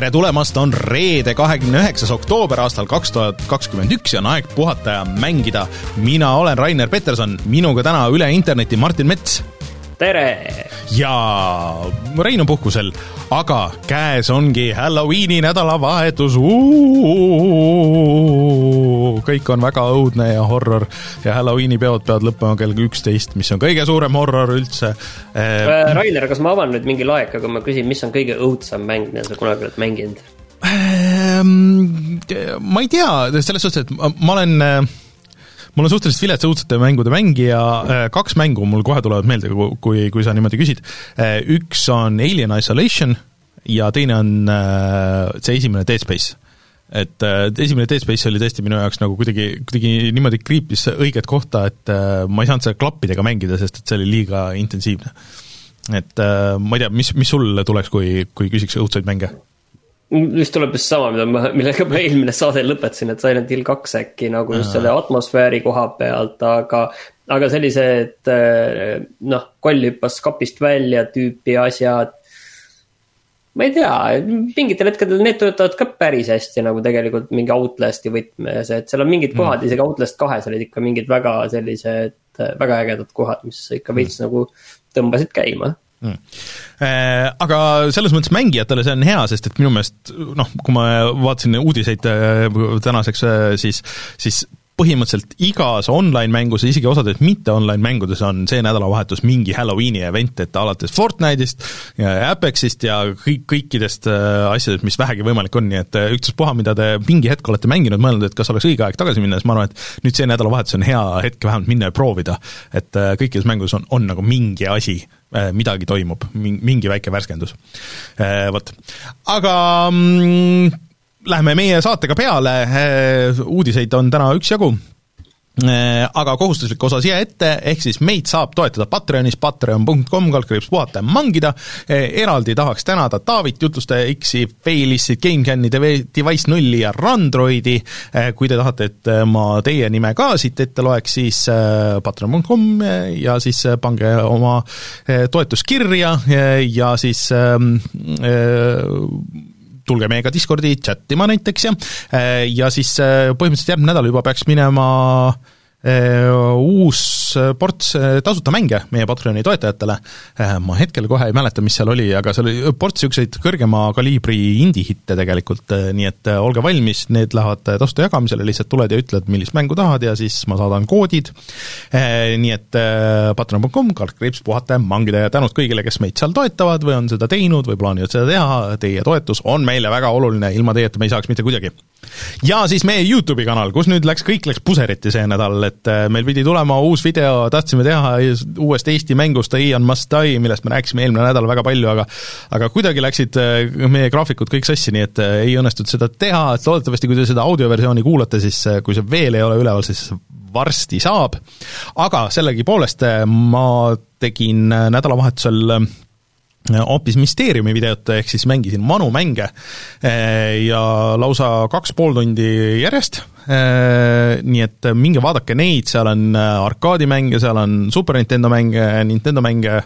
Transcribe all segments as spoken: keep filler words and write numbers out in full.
tere tulemast, on reede kahekümne üheksas oktoober aastal kaks tuhat kakskümmend üks ja on aeg puhata ja mängida. Mina olen Rainer Peterson, minuga täna üle interneti Martin Mets. Tere! Ja Rein on puhkusel, aga käes ongi Halloweeni nädalavahetus. Uuu, kõik on väga õudne ja horror ja Halloweeni peod peavad lõppema kell üksteist, mis on kõige suurem horror üldse. Rainer, kas ma avan nüüd mingi laeka, kui ma küsin, mis on kõige õudsam mäng, mida sa kunagi oled mänginud? Ma ei tea, selles suhtes, et ma olen... Mul on suhteliselt vilets õudsete mängude mängija, kaks mängu mul kohe tulevad meelde, kui, kui sa niimoodi küsid. Üks on Alien Isolation ja teine on see esimene Dead Space. Et esimene Dead Space oli tõesti minu jaoks nagu kuidagi, kuidagi niimoodi kriipis õiget kohta, et ma ei saanud seda klappidega mängida, sest et see oli liiga intensiivne. Et ma ei tea, mis, mis sul tuleks, kui, kui küsiks õudseid mänge? Just tuleb just sama, mida ma, millega ma eelmine saade lõpetasin, et Silent Hill kaks äkki nagu just selle atmosfääri koha pealt, aga, aga sellised noh, koll hüppas kapist välja tüüpi asjad, ma ei tea, mingitel hetkedel need töötavad ka päris hästi nagu tegelikult mingi Outlasti võtmes, et seal on mingid kohad, mm. isegi Outlast kahes olid ikka mingid väga sellised, väga ägedad kohad, mis ikka veits mm. nagu tõmbasid käima. Mm. Äh, aga selles mõttes mängijatele see on hea, sest et minu meelest, noh, kui ma vaatasin uudiseid äh, tänaseks, äh, siis, siis põhimõtteliselt igas online mängus ja isegi osades mitte online mängudes on see nädalavahetus mingi Halloweeni event, et alates Fortnite'ist ja Apexist ja kõik, kõikidest äh, asjadest, mis vähegi võimalik on, nii et äh, üksuspuha, mida te mingi hetk olete mänginud, mõelnud, et kas oleks õige aeg tagasi minna, siis ma arvan, et nüüd see nädalavahetus on hea hetk vähemalt minna ja proovida, et äh, kõikides mängus on, on nagu mingi asi, midagi toimub, mingi väike värskendus. Võt. Aga mm, läheme meie saatega peale, uudiseid on täna üksjagu, aga kohustuslik osa siia ette, ehk siis meid saab toetada Patreonis, patreon punkt com, kaldkriips puhata ja mangida. Eraldi tahaks tänada Taavit, Jutluste X-i, Failissi, GameCami, Device nulli ja Randroidi. Kui te tahate, et ma teie nime ka siit ette loeks, siis patreon punkt com ja siis pange oma toetuskirja ja siis tulge meiega Discordi chattima näiteks ja, ja siis põhimõtteliselt järgmine nädal juba peaks minema uus ports tasuta mänge meie Patreoni toetajatele. Ma hetkel kohe ei mäleta, mis seal oli, aga seal oli ports niisuguseid kõrgema kaliibri indie-hitte tegelikult, nii et olge valmis, need lähevad tasuta jagamisele, lihtsalt tuled ja ütled, millist mängu tahad ja siis ma saadan koodid. Nii et patreon punkt com, kaldkriips puhata ja mangida ja tänud kõigile, kes meid seal toetavad või on seda teinud või plaanivad seda teha, teie toetus on meile väga oluline, ilma teieta me ei saaks mitte kuidagi. Ja siis meie YouTube'i kanal, kus nüüd läks, kõik läks puseriti see nädal, et meil pidi tulema uus video, tahtsime teha uuest Eesti mängust Ian Must Die, millest me rääkisime eelmine nädal väga palju, aga, aga kuidagi läksid meie graafikud kõik sassi, nii et ei õnnestunud seda teha, et loodetavasti, kui te seda audioversiooni kuulate, siis kui see veel ei ole üleval, siis varsti saab. Aga sellegi poolest ma tegin nädalavahetusel hoopis Mysteeriumi videot, ehk siis mängisin vanu mänge ja lausa kaks pool tundi järjest, nii et minge vaadake neid, seal on arkaadimänge, seal on Super Nintendo mänge, Nintendo mänge,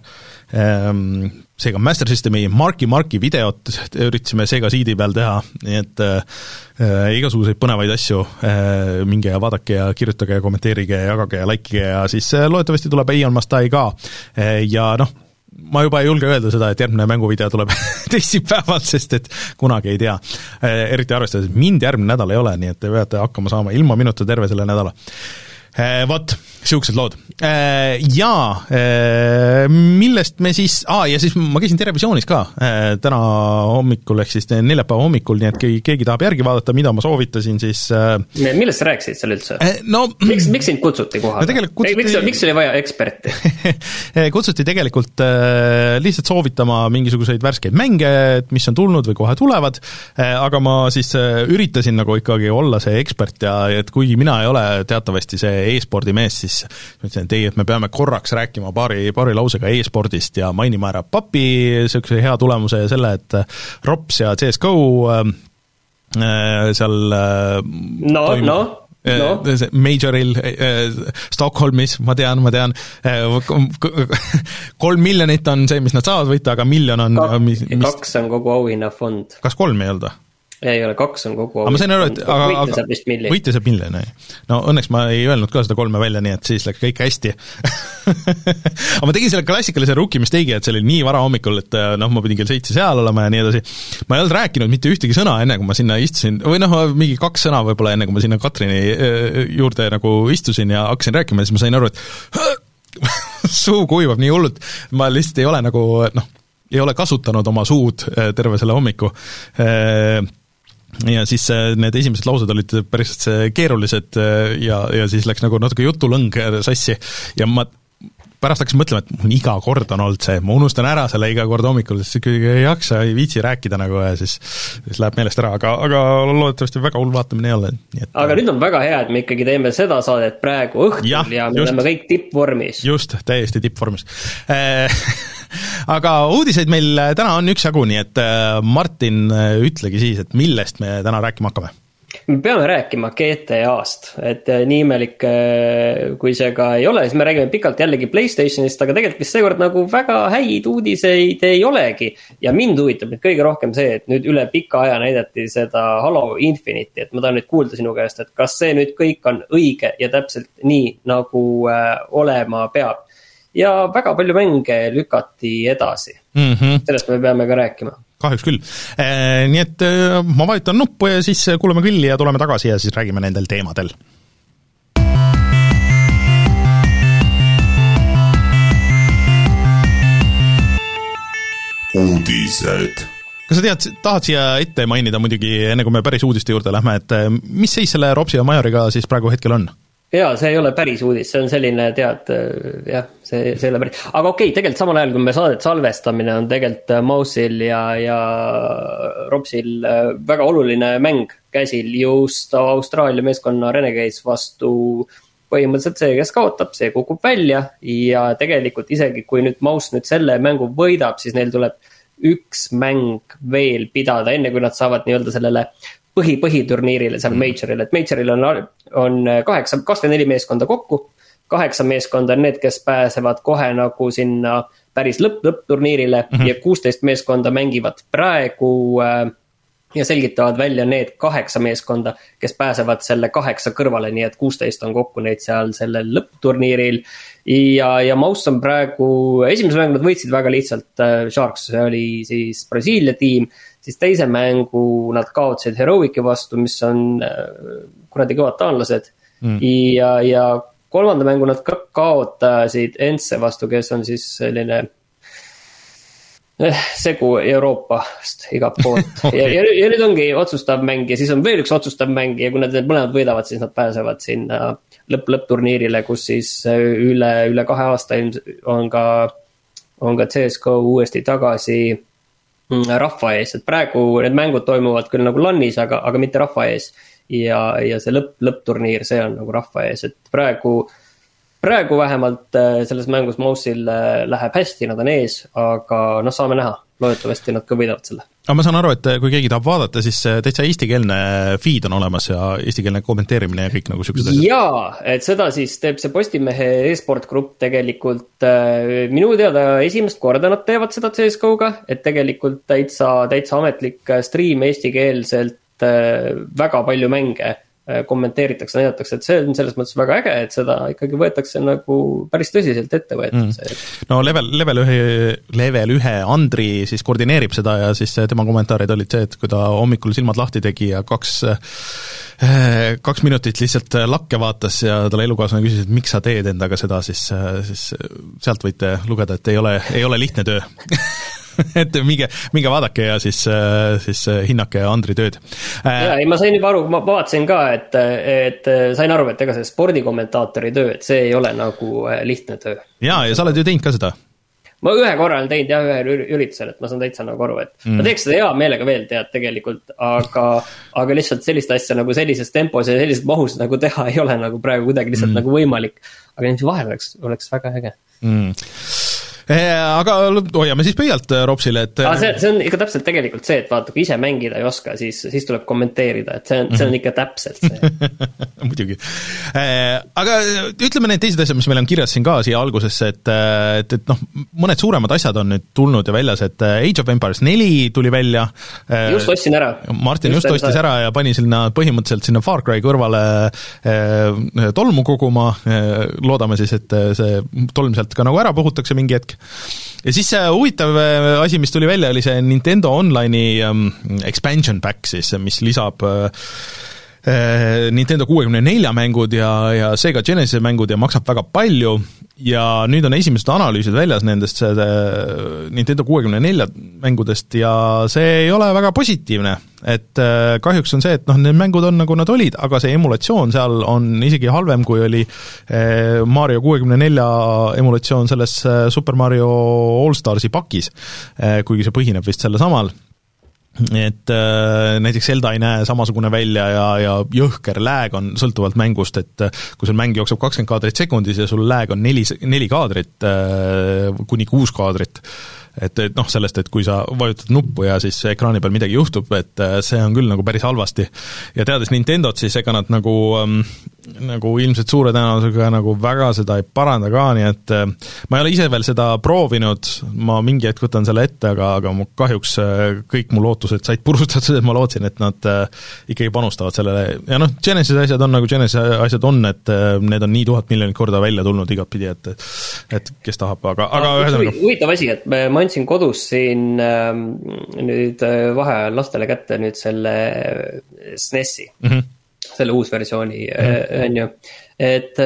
seega Master Systemi Marki Marki videot üritasime Sega C D peal teha, nii et äh, igasuguseid põnevaid asju, äh, minge ja vaadake ja kirjutage ja kommenteerige ja jagage ja likeige ja siis äh, loodetavasti tuleb Ian Must Die ka äh, ja noh, ma juba ei julge öelda seda, et järgmine mänguvideo tuleb teisipäeval, sest et kunagi ei tea. Eriti arvestades, et mind järgmine nädal ei ole, nii et te peate hakkama saama ilma minuta terve selle nädala. Vot, siuksed lood. Ja millest me siis, aa, ja siis ma käisin Terevisioonis ka täna hommikul, ehk siis neljapäeva hommikul, nii et keegi tahab järgi vaadata, mida ma soovitasin, siis millest sa rääkisid seal üldse? No, miks, miks sind kutsuti kohale? No, kutsuti... Miks, miks oli vaja eksperti? Kutsuti tegelikult lihtsalt soovitama mingisuguseid värskeid mänge, mis on tulnud või kohe tulevad, aga ma siis üritasin nagu ikkagi olla see ekspert ja et kuigi mina ei ole teatavasti see e-spordi mees, siis mõtlesin, et ei, et me peame korraks rääkima paari, paari lausega e-spordist ja mainima ära papi sellise hea tulemuse ja selle, et Rops ja C S G O äh, seal äh, no, toimub, no. no. Majoril Stockholmis, ma tean, ma tean kolm miljonit on see, mis nad saavad võita, aga miljon on Kak, mis, mis... kaks on kogu auhinnafond. Kas kolm ei olnud? Ei ole, kaks on kogu aga ma sain aru, et aga, võitja saab vist miljon. Võitja saab miljon, no õnneks ma ei öelnud ka seda kolme välja, nii et siis läks kõik hästi aga ma tegin selle klassikalise rookie mistake'i, et see oli nii vara hommikul, et noh, ma pidin kell seitse seal olema ja nii edasi. Ma ei olnud rääkinud mitte ühtegi sõna enne, kui ma sinna istusin, või noh, mingi kaks sõna võib-olla enne, kui ma sinna Katrini juurde nagu istusin ja hakkasin rääkima, siis ma sain aru, et suu kuivab nii hullult, ma lihtsalt ei ole nagu, noh, ei ole kasutanud oma suud terve selle hommiku ja siis need esimesed laused olid päris keerulised ja, ja siis läks nagu natuke jutulõng sassi ja ma pärast hakkasin mõtlema, et mul iga kord on olnud see, ma unustan ära selle iga kord hommikul, siis ikkagi ei jaksa, ei viitsi rääkida nagu ja siis, siis läheb meelest ära, aga, aga loodetavasti väga hull vaatamine ei ole. Et... aga nüüd on väga hea, et me ikkagi teeme seda saadet praegu õhtul ja, ja me just, oleme kõik tippvormis. Just, täiesti tippvormis aga uudiseid meil täna on üksjagu, nii et Martin, ütlegi siis, et millest me täna rääkima hakkame? Me peame rääkima G T A-st, et nii imelik kui see ka ei ole, siis me räägime pikalt jällegi PlayStationist, aga tegelikult vist seekord nagu väga häid uudiseid ei olegi. Ja mind huvitab nüüd kõige rohkem see, et nüüd üle pika aja näidati seda Halo Infinite'i, et ma tahan nüüd kuulda sinu käest, et kas see nüüd kõik on õige ja täpselt nii, nagu äh, olema peab. Ja väga palju mänge lükati edasi. Mm-hmm. Sellest me peame ka rääkima. Kahjuks küll. E, nii et ma vajutan nuppu ja siis kuuleme kõlli ja tuleme tagasi ja siis räägime nendel teemadel. Uudised. Kas sa tead, tahad siia ette mainida muidugi, enne kui me päris uudiste juurde lähme, et mis seis selle Robsi ja Majoriga siis praegu hetkel on? Jaa, see ei ole päris uudis, see on selline, tead, jah, see, see ei ole päris. Aga okei, tegelikult samal ajal, kui me saadet salvestamine on tegelikult Mouse'il ja, ja Robsil väga oluline mäng käsil just Austraalia meeskonna Renegades vastu põhimõtteliselt see, kes kaotab, see kukub välja ja tegelikult isegi kui nüüd Mouse nüüd selle mängu võidab, siis neil tuleb üks mäng veel pidada, enne kui nad saavad nii-öelda sellele põhi-põhiturniirile, seal Majoril, et Majoril on, on kaheksa, kakskümmend neli meeskonda kokku, kaheksa meeskonda on need, kes pääsevad kohe nagu sinna päris lõpp-lõpp-turniirile mm-hmm. ja kuusteist meeskonda mängivad praegu äh, ja selgitavad välja need kaheksa meeskonda, kes pääsevad selle kaheksa kõrvale, nii et kuusteist on kokku neid seal sellel lõpp-turniiril ja, ja Mouse on praegu, esimese mängu nad võitsid väga lihtsalt, äh, Sharks, see oli siis Brasiilia tiim, siis teise mängu nad kaotsid Heroic'i vastu, mis on kuradi kõvad taanlased mm. ja, ja kolmanda mängu nad ka kaotasid Ence vastu, kes on siis selline eh, segu Euroopast igalt poolt okay. ja, ja, ja nüüd ongi otsustav mäng ja siis on veel üks otsustav mäng ja kui nad mõlemad võidavad, siis nad pääsevad sinna lõpp-lõpp-turniirile, kus siis üle, üle kahe aasta on ka, on ka C S G O uuesti tagasi rahva ees, et praegu need mängud toimuvad küll nagu LANis, aga, aga mitte rahva ees ja, ja see lõpp, lõppturniir, see on nagu rahva ees, et praegu, praegu vähemalt selles mängus Mouse'il läheb hästi, nad on ees, aga noh, saame näha, loodetavasti nad ka võidavad selle. Aga ma saan aru, et kui keegi tahab vaadata, siis täitsa eestikeelne feed on olemas ja eestikeelne kommenteerimine ja kõik nagu sellised asjad. Jaa, et seda siis teeb see Postimehe e-sport grupp tegelikult, minu teada esimest korda nad teevad seda C S G O-ga, et tegelikult täitsa, täitsa ametlik stream eestikeelselt väga palju mänge kommenteeritakse, näidatakse, et see on selles mõttes väga äge, et seda ikkagi võetakse nagu päris tõsiselt ette võetud. Mm. No level, level, ühe, level ühe Andri siis koordineerib seda ja siis tema kommentaarid olid see, et kui ta hommikul silmad lahti tegi ja kaks, kaks minutit lihtsalt lakke vaatas ja talle elukaaslane küsis, et miks sa teed endaga seda, siis, siis sealt võite lugeda, et ei ole, ei ole lihtne töö et minge, minge vaadake ja siis, siis hinnake Andri tööd. Ja, ei, ma sain juba aru, ma vaatasin ka, et, et sain aru, et ega see spordikommentaatori töö, et see ei ole nagu lihtne töö. Jaa, ja sa oled ju teinud ka seda? Ma ühe korral olen teinud jah, ühe üritusel, et ma saan täitsa nagu aru, et mm. ma teeks seda hea meelega veel tead tegelikult, aga, aga lihtsalt sellist asja nagu sellises tempos ja sellises mahus nagu teha ei ole nagu praegu kuidagi lihtsalt mm. nagu võimalik, aga niimoodi vahel oleks, oleks väga äge. Mm. Aga hoiame siis pöialt Ropsile, et aga see, see on ikka täpselt tegelikult see, et vaata, kui ise mängida ei oska, siis, siis tuleb kommenteerida, et see on, see on ikka täpselt see. Muidugi. Aga ütleme need teised asjad, mis meil on kirjas siin ka siia algusesse, et, et, et noh, mõned suuremad asjad on nüüd tulnud ja väljas, et Age of Empires neli tuli välja. Just ostsin ära. Martin just, just ostis ära ja pani sinna põhimõtteliselt sinna Far Cry kõrvale tolmu koguma, loodame siis, et see tolm sealt ka nagu ära puhutakse mingi hetk. Ja siis see huvitav asi, mis tuli välja, oli see Nintendo Online'i um, expansion pack siis, mis lisab uh, Nintendo kuuekümne nelja mängud ja, ja Sega Genesis mängud ja maksab väga palju ja nüüd on esimesed analüüsid väljas nendest see, Nintendo kuuekümne nelja mängudest ja see ei ole väga positiivne, et kahjuks on see, et noh, need mängud on nagu nad olid, aga see emulatsioon seal on isegi halvem, kui oli Mario kuuekümne nelja emulatsioon selles Super Mario All-Starsi pakis, kuigi see põhineb vist selle samal. Et äh, näiteks Zelda ei näe samasugune välja ja, ja jõhker lääg on sõltuvalt mängust, et kui sul mäng jookseb kakskümmend kaadrit sekundis ja sul lääg on neli, neli kaadrit äh, kuni kuus kaadrit, et, et noh, sellest, et kui sa vajutad nuppu ja siis ekraani peal midagi juhtub, et see on küll nagu päris halvasti. Ja teades Nintendot, siis ega nad nagu, ähm, nagu ilmselt suure tõenäosusega nagu väga seda ei paranda ka, nii et äh, ma ei ole ise veel seda proovinud, ma mingi hetk võtan selle ette, aga, aga mu kahjuks äh, kõik mu lootused said purustatud, et ma lootsin, et nad äh, ikkagi panustavad sellele. Ja noh, Genesis asjad on nagu Genesis asjad on, et äh, need on nii tuhat miljonit korda välja tulnud igat pidi, et, et kes tahab, aga, aga ühesõnaga huvitav asi, et me ma andsin kodus siin äh, nüüd vaheajal lastele kätte nüüd selle S N E S-i, mm-hmm. selle uus versiooni mm-hmm. on ju, et,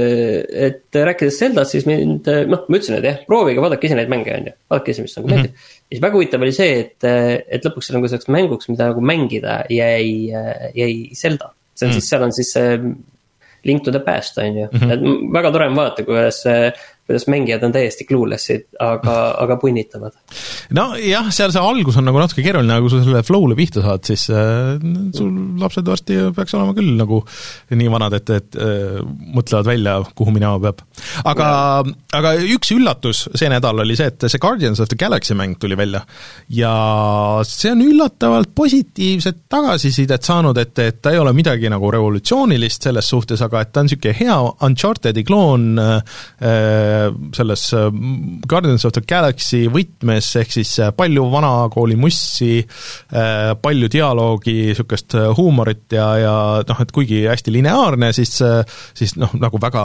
et rääkides Zeldast, siis mind, noh, ma ütlesin, et jah, proovige, vaadake ise neid mänge on ju, vaadake ise, mis nagu mm-hmm. meeldib. Ja siis väga huvitav oli see, et, et lõpuks nagu selleks mänguks, mida nagu mängida jäi, jäi Zelda. See on mm-hmm. siis, seal on siis see Link to the Past on ju, mm-hmm. et väga tore on vaadata, kuidas kuidas mängijad on täiesti cluelessid, aga, aga punnitavad. No jah, seal see algus on nagu natuke keeruline, aga kui sa selle flow'le pihta saad, siis äh, sul lapsed varsti peaks olema küll nagu nii vanad, et, et äh, mõtlevad välja, kuhu minema peab. Aga, aga üks üllatus see nädal oli see, et see Guardians of the Galaxy mäng tuli välja ja see on üllatavalt positiivset tagasisidet saanud, et, et ta ei ole midagi nagu revolutsioonilist selles suhtes, aga et ta on niisugune hea Uncharted'i kloon äh, selles Guardians of the Galaxy võtmes, ehk siis palju vanakooli mussi, palju dialoogi, niisugust huumorit ja, ja noh, et kuigi hästi lineaarne, siis, siis noh, nagu väga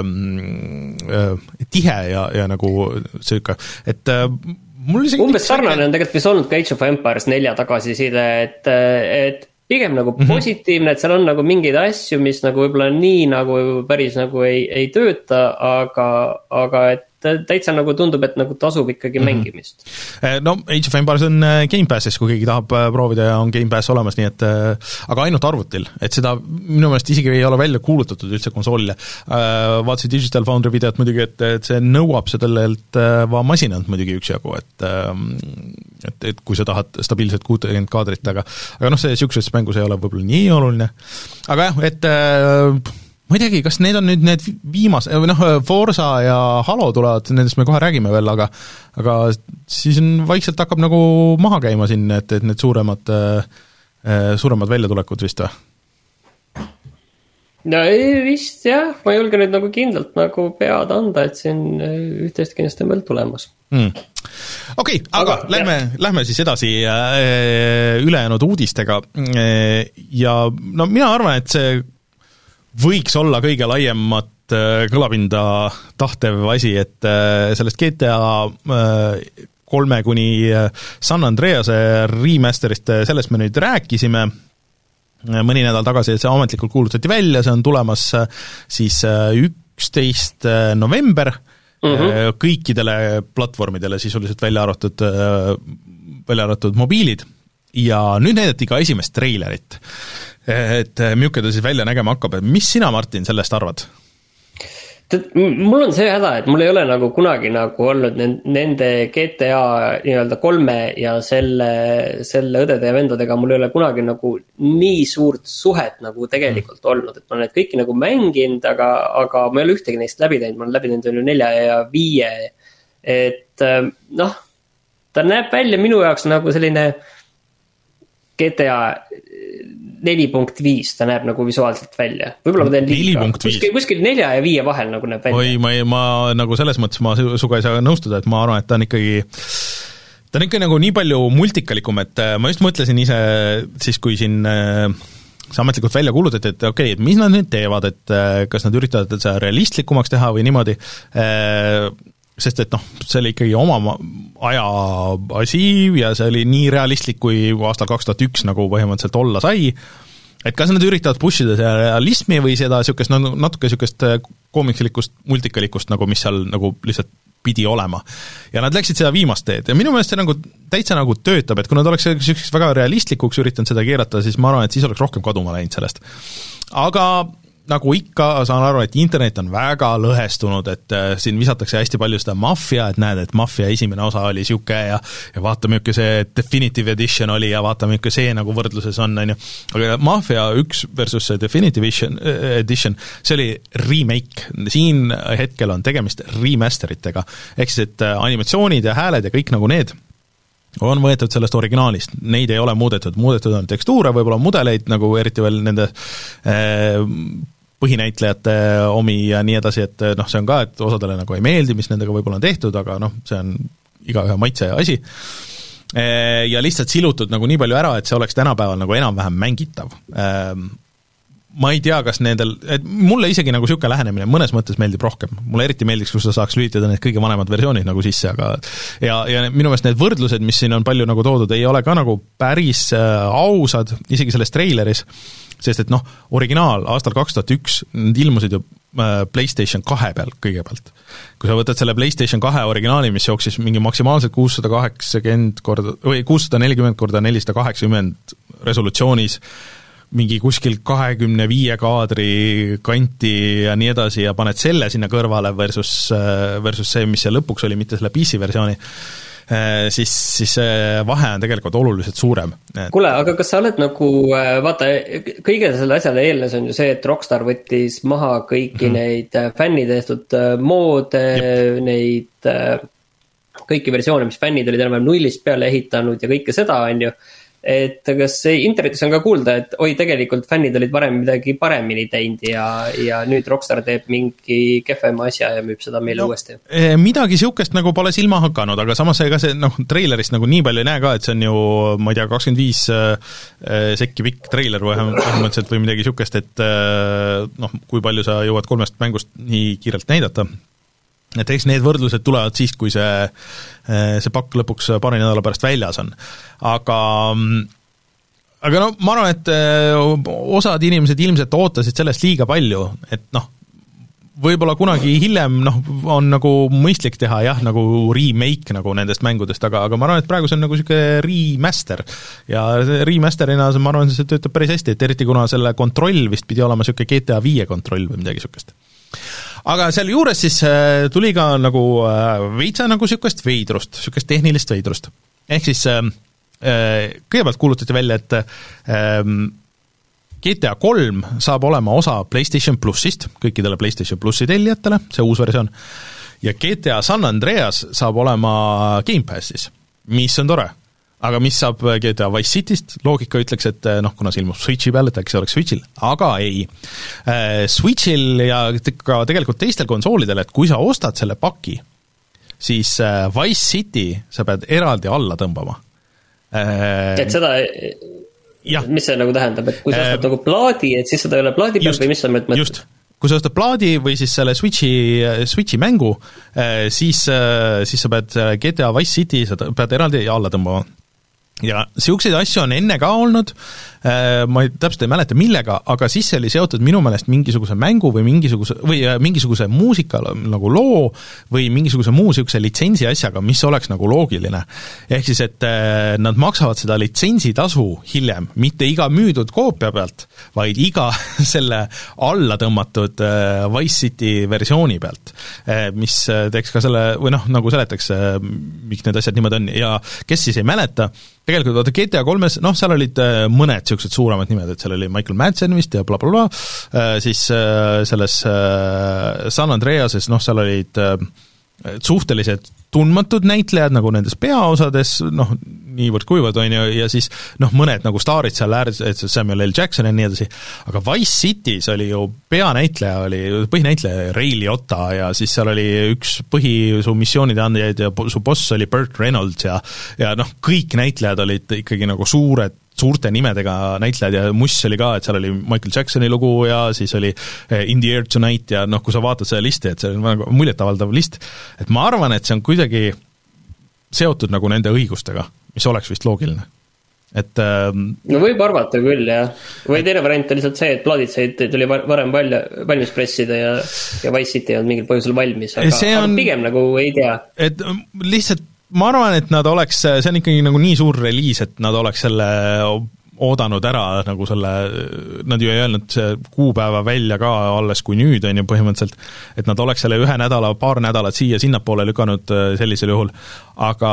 niisugune tihe ja, ja nagu niisugune, et mul isegi umbes sarnane on tegelikult vist olnud ka Age of Empires nelja tagasiside, et, et pigem nagu mm-hmm. positiivne, et seal on nagu mingeid asju, mis nagu võib-olla nii nagu päris nagu ei, ei tööta, aga, aga et täitsa nagu tundub, et nagu tasub ikkagi mm-hmm. mängimist. No Age of Empires on Game Passis, kui keegi tahab proovida ja on Game Pass olemas, nii et aga ainult arvutil, et seda minu meelest isegi ei ole välja kuulutatud üldse konsoolile. Vaatasin Digital Foundry videot muidugi, et, et see nõuab sellelt vaan masinalt muidugi üksjagu, et, et, et kui sa tahad stabiilselt kuutekümmet kaadrit, aga, aga noh, see siukses mängus ei ole võib-olla nii oluline. Aga jah, et ma ei teagi, kas need on nüüd need viimas, noh, Forza ja Halo tulevad, nendest me kohe räägime veel, aga aga siis on vaikselt hakkab nagu maha käima siin, et, et need suuremad suuremad väljatulekud vist või? No vist jah, ma julgen nüüd nagu kindlalt nagu pead anda, et siin üht-teist kindlasti on veel tulemas. Mm. Okei, okay, aga, aga lähme, lähme siis edasi ülejäänud uudistega ja no mina arvan, et see võiks olla kõige laiemat kõlapinda tahtev asi, et sellest G T A kolme kuni San Andrease remasterist, sellest me nüüd rääkisime mõni nädal tagasi, et see ametlikult kuulutati välja, see on tulemas siis üksteist november mm-hmm. kõikidele platvormidele sisuliselt välja arvatud, välja arvatud mobiilid ja nüüd näidati ka esimest treilerit. Et milline ta siis välja nägema hakkab, et mis sina, Martin, sellest arvad? Mul on see häda, et mul ei ole nagu kunagi nagu olnud nende G T A nii-öelda kolme ja selle, selle õdede ja vendadega mul ei ole kunagi nagu nii suurt suhet nagu tegelikult olnud, et ma olen need kõiki nagu mänginud, aga, aga ma ei ole ühtegi neist läbi teinud, ma olen läbi teinud nelja ja viie et noh, ta näeb välja minu jaoks nagu selline G T A neli punkt viis, ta näeb nagu visuaalselt välja. Võib-olla ma teen liiga. Kuskil, kuskil nelja ja viie vahel nagu näeb välja. Oi, ma, ma nagu selles mõttes ma suga ei saa nõustuda, et ma arvan, et ta on ikkagi ta on ikka nagu nii palju multikalikum, et ma just mõtlesin ise siis, kui siin see ametlikult välja kuulutati, et okei, okay, mis nad nüüd teevad, et kas nad üritavad seda realistlikumaks teha või niimoodi, sest et noh, see oli ikkagi oma aja asi ja see oli nii realistlik, kui aastal kaks tuhat üks nagu põhimõtteliselt olla sai, et kas nad üritavad pushida seda realismi või seda niisugust, no natuke niisugust koomiksilikust, multikalikust, nagu mis seal nagu lihtsalt pidi olema. Ja nad läksid seda viimast teed ja minu meelest see nagu täitsa nagu töötab, et kui nad oleks niisuguseks väga realistlikuks üritanud seda keerata, siis ma arvan, et siis oleks rohkem kaduma läinud sellest. Aga nagu ikka saan aru, et internet on väga lõhestunud, et äh, siin visatakse hästi palju seda Mafia, et näed, et Mafia esimene osa oli siuke ja, ja vaata, milline see Definitive Edition oli ja vaata, milline see nagu võrdluses on, on ju. Aga Mafia üks versus Definitive Edition, edition, see oli remake. Siin hetkel on tegemist remasteritega. Ehk siis, et animatsioonid ja hääled ja kõik nagu need on võetud sellest originaalist. Neid ei ole muudetud. Muudetud on tekstuure, võib-olla mudeleid, nagu eriti veel nende äh, põhinäitlejate omi ja nii edasi, et noh, see on ka, et osadele nagu ei meeldi, mis nendega võib-olla on tehtud, aga noh, see on igaühe maitse ja asi. Ja lihtsalt silutud nagu nii palju ära, et see oleks tänapäeval nagu enam-vähem mängitav. Ma ei tea, kas nendel, et mulle isegi nagu siuke lähenemine mõnes mõttes meeldib rohkem. Mulle eriti meeldiks, kus sa saaks lülitada need kõige vanemad versioonid nagu sisse, aga ja, ja minu meelest need võrdlused, mis siin on palju nagu toodud, ei ole ka nagu päris äh, ausad, isegi selles treileris, sest et noh, originaal aastal kaks tuhat üks need ilmusid ju äh, PlayStation kahe peal kõigepealt. Kui sa võtad selle PlayStation kahe originaali, mis jooksis mingi maksimaalselt kuussada kaheksakümmend korda, või kuussada nelikümmend korda nelisada kaheksakümmend resolutsioonis, mingi kuskil kahekümne viie kaadri kanti ja nii edasi ja paned selle sinna kõrvale versus, versus see, mis see lõpuks oli, mitte selle P C versiooni, siis, siis see vahe on tegelikult oluliselt suurem. Kuule, aga kas sa oled nagu, vaata, kõige selle asjale eelnes on ju see, et Rockstar võttis maha kõiki mm-hmm. neid fänni tehtud moode, Jep. neid kõiki versioone, mis fännid olid enam nullist peale ehitanud ja kõike seda on ju, et kas internetis on ka kuulda, et oi, tegelikult fännid olid varem midagi paremini teinud ja, ja nüüd Rockstar teeb mingi kehvema asja ja müüb seda meile no, uuesti. Midagi siukest nagu pole silma hakanud, aga samas ega see noh, treilerist nagu nii palju ei näe ka, et see on ju, ma ei tea, kakskümmend viis sekki pikk treiler vähemalt või midagi siukest, et noh, kui palju sa jõuad kolmest mängust nii kiirelt näidata. Et eks need võrdlused tulevad siis, kui see, see pakk lõpuks paari nädala pärast väljas on. Aga, aga no ma arvan, et osad inimesed ilmselt ootasid sellest liiga palju, et noh, võib-olla kunagi hiljem noh, on nagu mõistlik teha jah, nagu remake nagu nendest mängudest, aga, aga ma arvan, et praegu see on nagu siuke remaster ja remasterina ma arvan, see töötab päris hästi, et eriti kuna selle kontroll vist pidi olema siuke G T A viie kontroll või midagi siukest. Aga seal juures siis äh, tuli ka nagu äh, veitsa nagu siukest veidrust, siukest tehnilist veidrust. Ehk siis äh, kõigepealt kuulutati välja, et äh, G T A kolm saab olema osa PlayStation Plusist, kõikidele PlayStation Plusi tellijatele, see uus versioon, ja G T A San Andreas saab olema Game Passis, mis on tore. Aga mis saab G T A Vice Cityst, loogika ütleks, et noh, kuna see ilmub Switchi peal, et äkki see oleks Switchil, aga ei. Switchil ja ka tegelikult teistel konsoolidel, et kui sa ostad selle paki, siis Vice City sa pead eraldi alla tõmbama. Et seda, ja. Mis see nagu tähendab, et kui sa ostad nagu plaadi, et siis seda ei ole plaadi peal või mis sa mõtled? Just. Kui sa ostad plaadi või siis selle Switchi, Switchi mängu, siis, siis sa pead G T A Vice City, sa pead eraldi alla tõmbama. Ja siukseid asju on enne ka olnud, ma ei, täpselt ei mäleta millega, aga siis see oli seotud minu meelest mingisuguse mängu või mingisuguse, või mingisuguse muusika nagu loo või mingisuguse muu siukse litsentsi asjaga, mis oleks nagu loogiline. Ehk siis, et nad maksavad seda litsentsitasu hiljem, mitte iga müüdud koopia pealt, vaid iga selle alla tõmmatud Vice City versiooni pealt, mis teeks ka selle, või noh, nagu seletaks, miks need asjad niimoodi on ja kes siis ei mäleta, tegelikult vaata G T A kolmes, noh, seal olid mõned siuksed suuremad nimed, et seal oli Michael Madsen vist ja bla bla bla, siis selles San Andreases, noh, seal olid suhteliselt tundmatud näitlejad nagu nendes peaosades, noh, niivõrd kuivad on ju, ja siis noh, mõned nagu staarid seal ääres, Samuel L. Jackson ja nii edasi, aga Vice City's oli ju peanäitleja, oli põhinäitleja Ray Liotta ja siis seal oli üks põhi su missioonide andjaid ja su boss oli Burt Reynolds ja ja noh, kõik näitlejad olid ikkagi nagu suured suurte nimedega näitlejad ja muss oli ka, et seal oli Michael Jacksoni lugu ja siis oli In the Air Tonight ja noh, kui sa vaatad selle listi, et see on nagu muljetavaldav list, et ma arvan, et see on kuidagi seotud nagu nende õigustega, mis oleks vist loogiline. Et ähm, no võib arvata küll, jah. Või teine variant on lihtsalt see, et Blooditseit tuli varem valja, valmis pressida ja, ja Vice City on mingil põhjusel valmis, aga, on, aga pigem nagu ei tea. Et lihtsalt ma arvan, et nad oleks, see on ikkagi nagu nii suur reliis, et nad oleks selle oodanud ära nagu selle, nad ju ei öelnud see kuupäeva välja ka alles kui nüüd on ju põhimõtteliselt, et nad oleks selle ühe nädala, paar nädalat siia sinnapoole lükanud sellisel juhul, aga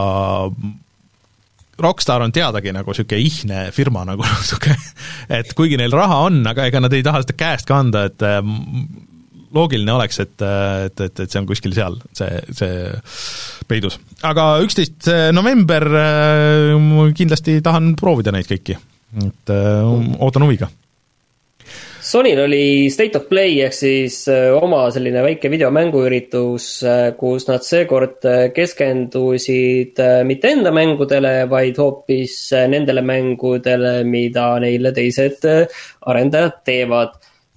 Rockstar on teadagi nagu siuke ihne firma nagu siuke, et kuigi neil raha on, aga ega nad ei taha seda käest kanda, et loogiline oleks, et, et, et, et see on kuskil seal, see, see peidus. Aga üksteist november kindlasti tahan proovida neid kõiki, et ootan huviga. Sonyl oli State of Play ehk siis oma selline väike videomänguüritus, kus nad seekord keskendusid mitte enda mängudele, vaid hoopis nendele mängudele, mida neile teised arendajad teevad.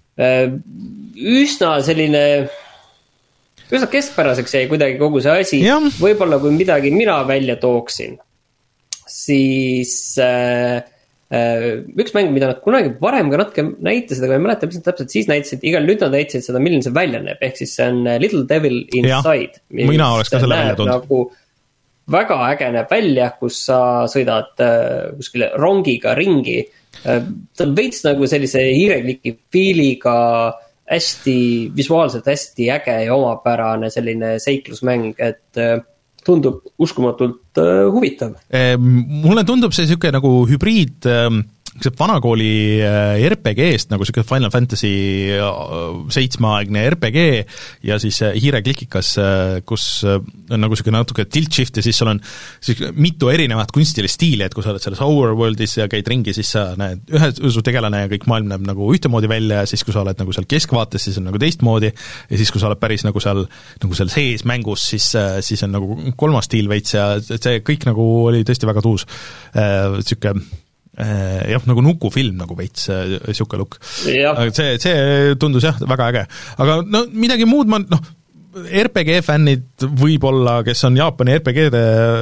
Üsna selline üsna keskpäraseks jäi kuidagi kogu see asi ja. Võib-olla kui midagi mina välja tooksin siis äh, äh, üks mäng, mida nad kunagi varem ka natuke näitasid, aga ma ei mäleta, mis nad täpselt siis näitasid, igal nüüd nad näitasid seda, milline see välja näeb, ehk siis see on Little Devil Inside, mina oleks ka selle välja tulnud nagu väga äge näeb välja, kus sa sõidad äh, kuskile rongiga ringi. Ta on veits nagu sellise hiirekliki fiiliga, hästi visuaalselt hästi äge ja omapärane selline seiklusmäng, et tundub uskumatult huvitav. Mulle tundub see siuke nagu hübriid see vanakooli R P G-st nagu siuke Final Fantasy seitsmeaegne R P G ja siis hiireklikikas, kus on nagu siuke natuke tilt shift ja siis sul on siis mitu erinevat kunstilist stiili, et kui sa oled selles overworldis ja käid ringi, siis sa näed ühe su tegelane ja kõik maailm näeb nagu ühtemoodi välja ja siis kui sa oled nagu seal keskvaates, siis on nagu teistmoodi ja siis kui sa oled päris nagu seal, nagu seal sees mängus, siis, siis on nagu kolmas stiil veits ja see kõik nagu oli tõesti väga tuus siuke jah, nagu nukufilm nagu veits siuke lukk. Aga see, see tundus jah, väga äge. Aga no midagi muud ma, noh, R P G-fännid võib-olla, kes on Jaapani R P G-de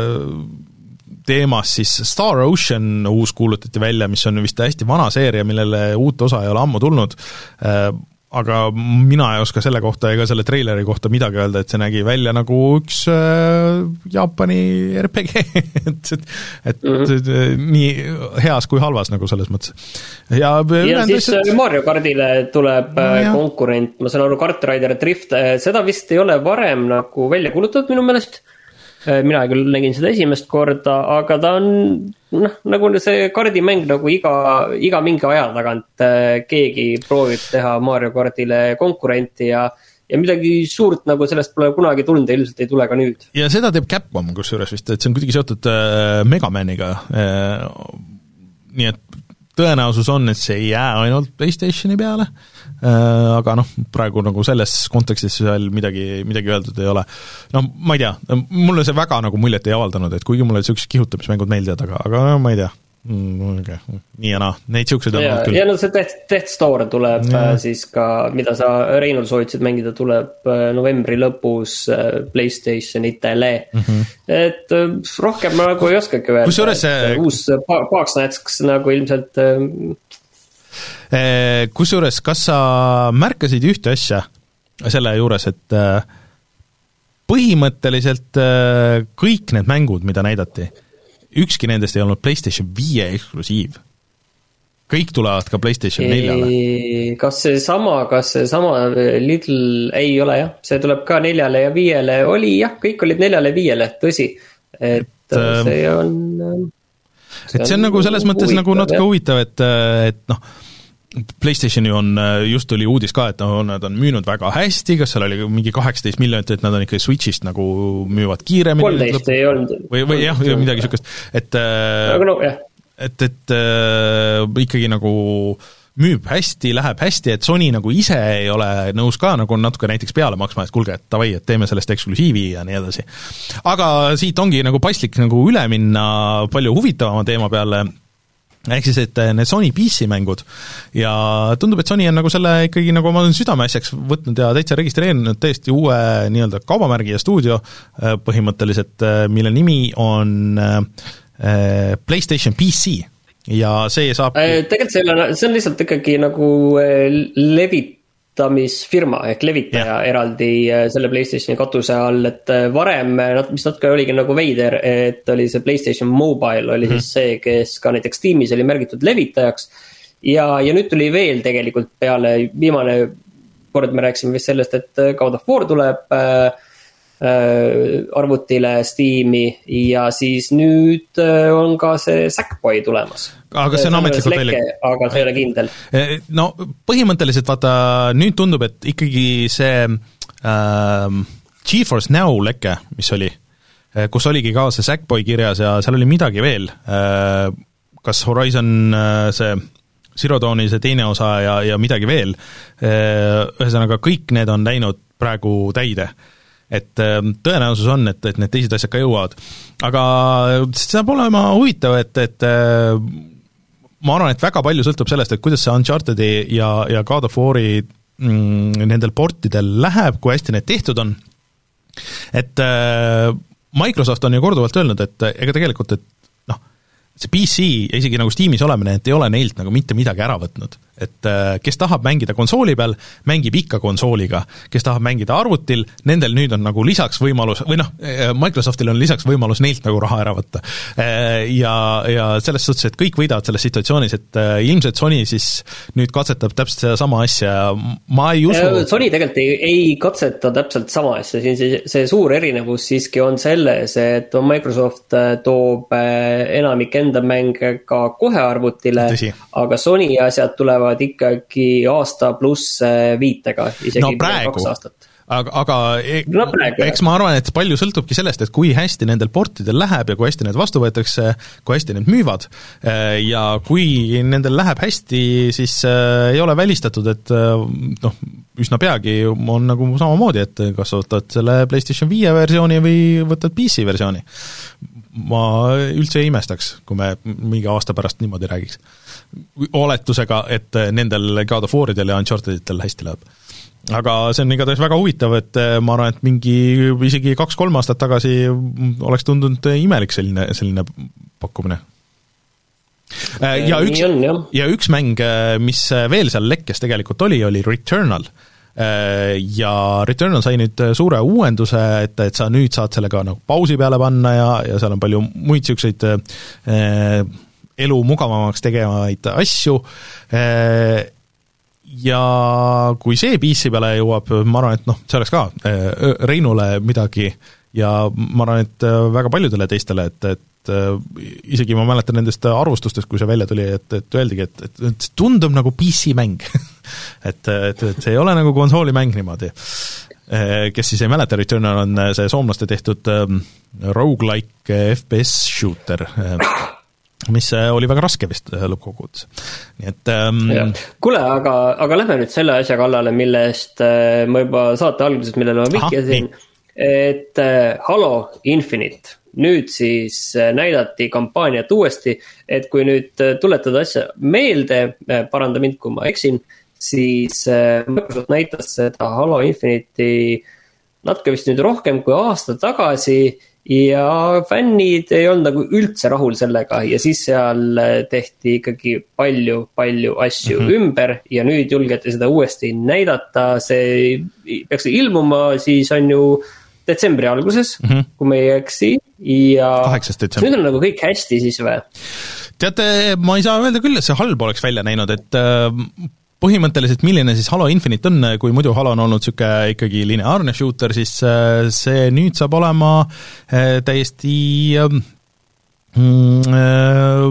teemas, siis Star Ocean uus kuulutati välja, mis on vist hästi vana seeria, millele uut osa ei ole ammu tulnud, aga mina ei oska selle kohta ega selle treileri kohta midagi öelda, et see nägi välja nagu üks äh, Jaapani R P G, et, et, et mm-hmm. nii heas kui halvas nagu selles mõttes. Ja, ja siis et... Mario Kartile tuleb no, jah. konkurent, ma saan aru, Kart Rider Drift, seda vist ei ole varem nagu välja kuulutatud minu meelest, mina küll nägin seda esimest korda, aga ta on noh, nagu see kardimäng nagu iga, iga mingi aja tagant keegi proovib teha Mario Kartile konkurenti ja, ja midagi suurt nagu sellest pole kunagi tulnud ja ilmselt ei tule ka nüüd. Ja seda teeb Capcom kusjuures vist, et see on kuidagi seotud äh, Megamaniga äh, nii et tõenäosus on, et see ei jää ainult PlayStationi peale, äh, aga noh, praegu nagu selles kontekstis seal midagi, midagi öeldud ei ole. No ma ei tea, mulle see väga nagu muljet ei avaldanud, et kuigi mulle sellised kihutamismängud meeldivad, aga, aga ma ei tea. Mm, okay. Nii ja naa, neid siuksed on ja, küll. Ja no see Death, Death Store tuleb ja. Siis ka, mida sa Reinul soovitasid mängida, tuleb novembri lõpus PlayStationitele mm-hmm. et rohkem ma nagu ei oskagi öelda kusjuures see... uus Paaksnätsk nagu ilmselt kusjuures kas sa märkasid ühte asja selle juures, et põhimõtteliselt kõik need mängud, mida näidati, ükski nendest ei olnud PlayStation viie eksklusiiv. Kõik tulevad ka PlayStation neljale. Kas see sama, kas see sama Little ei ole jah, see tuleb ka neljale ja viiele, oli jah, kõik olid neljale ja viiele, tõsi. Et, et see on... See et see on, on nagu selles mõttes huvitav, nagu natuke jah. huvitav, et, et noh, PlayStationi on, just oli uudis ka, et nad on müünud väga hästi, kas seal oli mingi kaheksateist miljonit, et nad on ikka Switchist nagu müüvad kiiremini. kolmteist ei olnud. Või, või jah, midagi sükest, et, no, et, et äh, ikkagi nagu müüb hästi, läheb hästi, et Sony nagu ise ei ole nõus ka nagu natuke näiteks peale maksma, et kuulge, et davai, et teeme sellest eksklusiivi ja nii edasi. Aga siit ongi nagu paslik nagu üle minna palju huvitavama teema peale, ehk siis, et need Sony P C mängud ja tundub, et Sony on nagu selle ikkagi nagu oma südameasjaks võtnud ja täitsa registreerinud täiesti uue nii-öelda kaubamärgi ja stuudio põhimõtteliselt, mille nimi on PlayStation P C ja see saab tegelikult see on, see on lihtsalt ikkagi nagu levitamisfirma ehk levitaja ja. Eraldi selle PlayStationi katuse all, et varem, mis natuke oligi nagu veider, et oli see PlayStation Mobile oli mm-hmm. siis see, kes ka näiteks Steamis oli märgitud levitajaks ja, ja nüüd tuli veel tegelikult peale viimane kord me rääksime vist sellest, et God of War tuleb äh, arvutile Steam'i ja siis nüüd on ka see Sackboy tulemas. Aga see on ametlikult välja. Aga see ei ole kindel. No põhimõtteliselt vaata, nüüd tundub, et ikkagi see äh, GeForce Now leke, mis oli, kus oligi ka see Sackboy kirjas ja seal oli midagi veel, äh, kas Horizon äh, see Zero Dawni see teine osa ja, ja midagi veel, äh, ühesõnaga kõik need on läinud praegu täide. Et tõenäosus on, et, et need teised asjad ka jõuavad. Aga see saab olema huvitav, et, et ma arvan, et väga palju sõltub sellest, et kuidas see Unchartedi ja, ja God of War'i mm, nendel portidel läheb, kui hästi need tehtud on. Et Microsoft on ju korduvalt öelnud, et ega tegelikult, et noh, see P C ja isegi nagu Steamis olemine, et ei ole neilt nagu mitte midagi ära võtnud. Et kes tahab mängida konsooli peal, mängib ikka konsooliga. Kes tahab mängida arvutil, nendel nüüd on nagu lisaks võimalus, või noh, Microsoftil on lisaks võimalus neilt nagu raha ära võtta. Ja, ja selles suhtes, et kõik võidavad selles situatsioonis, et ilmselt Sony siis nüüd katsetab täpselt seda sama asja. Ma ei usu... Sony tegelikult ei, ei katseta täpselt sama asja. Siin see, see suur erinevus siiski on selles, et Microsoft toob enamik enda mänge ka kohe arvutile, Tõsi. Aga Sony asjad tulevad ikkagi aasta pluss viitega, isegi no, praegu, kaks aastat. Aga, aga no, praegu, eks ma arvan, et palju sõltubki sellest, et kui hästi nendel portidel läheb ja kui hästi need vastu võetakse, kui hästi need müüvad ja kui nendel läheb hästi, siis ei ole välistatud, et noh, üsna peagi on nagu samamoodi, et kas võtad selle PlayStation viie versiooni või võtad P C versiooni. Ma üldse ei imestaks, kui me mingi aasta pärast niimoodi räägiks. Oletusega, et nendel God of Waridel ja Uncharteditel hästi läheb. Aga see on igatahes väga huvitav, et ma arvan, et mingi isegi kaks-kolm aastat tagasi oleks tundunud imelik selline, selline pakkumine. Ja üks, on, ja üks mäng, mis veel seal lekkes tegelikult oli, oli Returnal. Ja Returnal sai nüüd suure uuenduse, et, et sa nüüd saad sellega nagu pausi peale panna ja, ja seal on palju muid selliseid äh, elu mugavamaks tegevaid asju äh, ja kui see P C peale jõuab, ma arvan, et noh, see oleks ka äh, Reinule midagi ja ma arvan, et väga paljudele teistele, et, et isegi ma mäletan nendest arvustustest, kui see välja tuli, et, et öeldigi, et, et, et tundub nagu P C-mäng et, et, et see ei ole nagu konsoolimäng niimoodi. Kes siis ei mäleta, Returnal on see soomlaste tehtud roguelike F P S shooter, mis oli väga raske vist lõppkokkuvõttes. Nii et ähm... kuule, aga, aga lähme nüüd selle asja kallale, millest ma juba saate alguses, millele ma vihjasin, et Halo Infinite nüüd siis näidati kampaaniat uuesti, et kui nüüd tuletada asja meelde, paranda mind, kui ma eksin, siis Microsoft näitas seda Halo Infinite'i natuke vist nüüd rohkem kui aasta tagasi ja fännid ei olnud nagu üldse rahul sellega ja siis seal tehti ikkagi palju, palju asju mm-hmm. ümber ja nüüd julgeti seda uuesti näidata, see peaks ilmuma, siis on ju detsembri alguses, mm-hmm. kui me ei eksi ja nüüd on nagu kõik hästi siis või? Teate, ma ei saa öelda küll, et see halb oleks välja näinud, et põhimõtteliselt milline siis Halo Infinite on, kui muidu Halo on olnud siuke ikkagi lineaarne shooter, siis see nüüd saab olema täiesti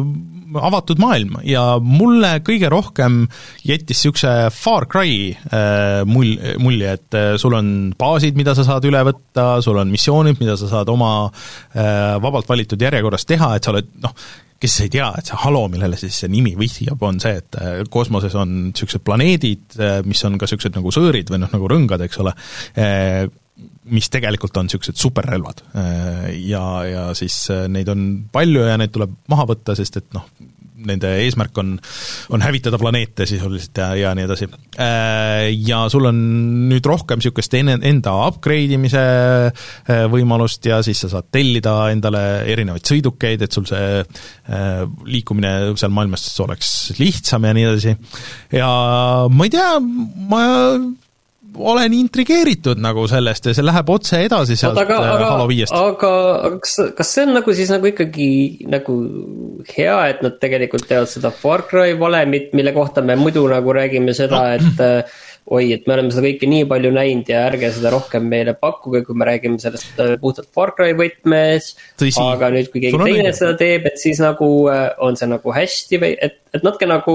avatud maailm ja mulle kõige rohkem jättis niisuguse Far Cry äh, mul-, mulje, et äh, sul on baasid, mida sa saad üle võtta, sul on missioonid, mida sa saad oma äh, vabalt valitud järjekorras teha, et sa oled, noh, kes ei tea, et see Halo, millele siis see nimi vihjab, on see, et äh, kosmoses on niisugused planeedid, äh, mis on ka niisugused nagu sõõrid või noh, nagu rõngad, eks ole, äh, mis tegelikult on niisugused superrelvad ja, ja siis neid on palju ja neid tuleb maha võtta, sest et noh, nende eesmärk on, on hävitada planeete sisuliselt ja, ja nii edasi. Ja sul on nüüd rohkem niisugust enda upgrade imise võimalust ja siis sa saad tellida endale erinevaid sõidukeid, et sul see liikumine seal maailmas oleks lihtsam ja nii edasi. Ja ma ei tea, ma olen intrigeeritud nagu sellest ja see läheb otse edasi sealt aga, Halo viiest. Aga, aga kas, kas see on nagu siis nagu ikkagi nagu hea, et nad tegelikult teevad seda Far Cry valemit, mille kohta me muidu nagu räägime seda, no. et oi, et me oleme seda kõike nii palju näinud ja ärge seda rohkem meile pakkuge, kui me räägime sellest puhtalt Far Cry võtmes, Tõsi. Aga nüüd kui keegi teine seda teeb, et siis nagu on see nagu hästi või et, et natuke nagu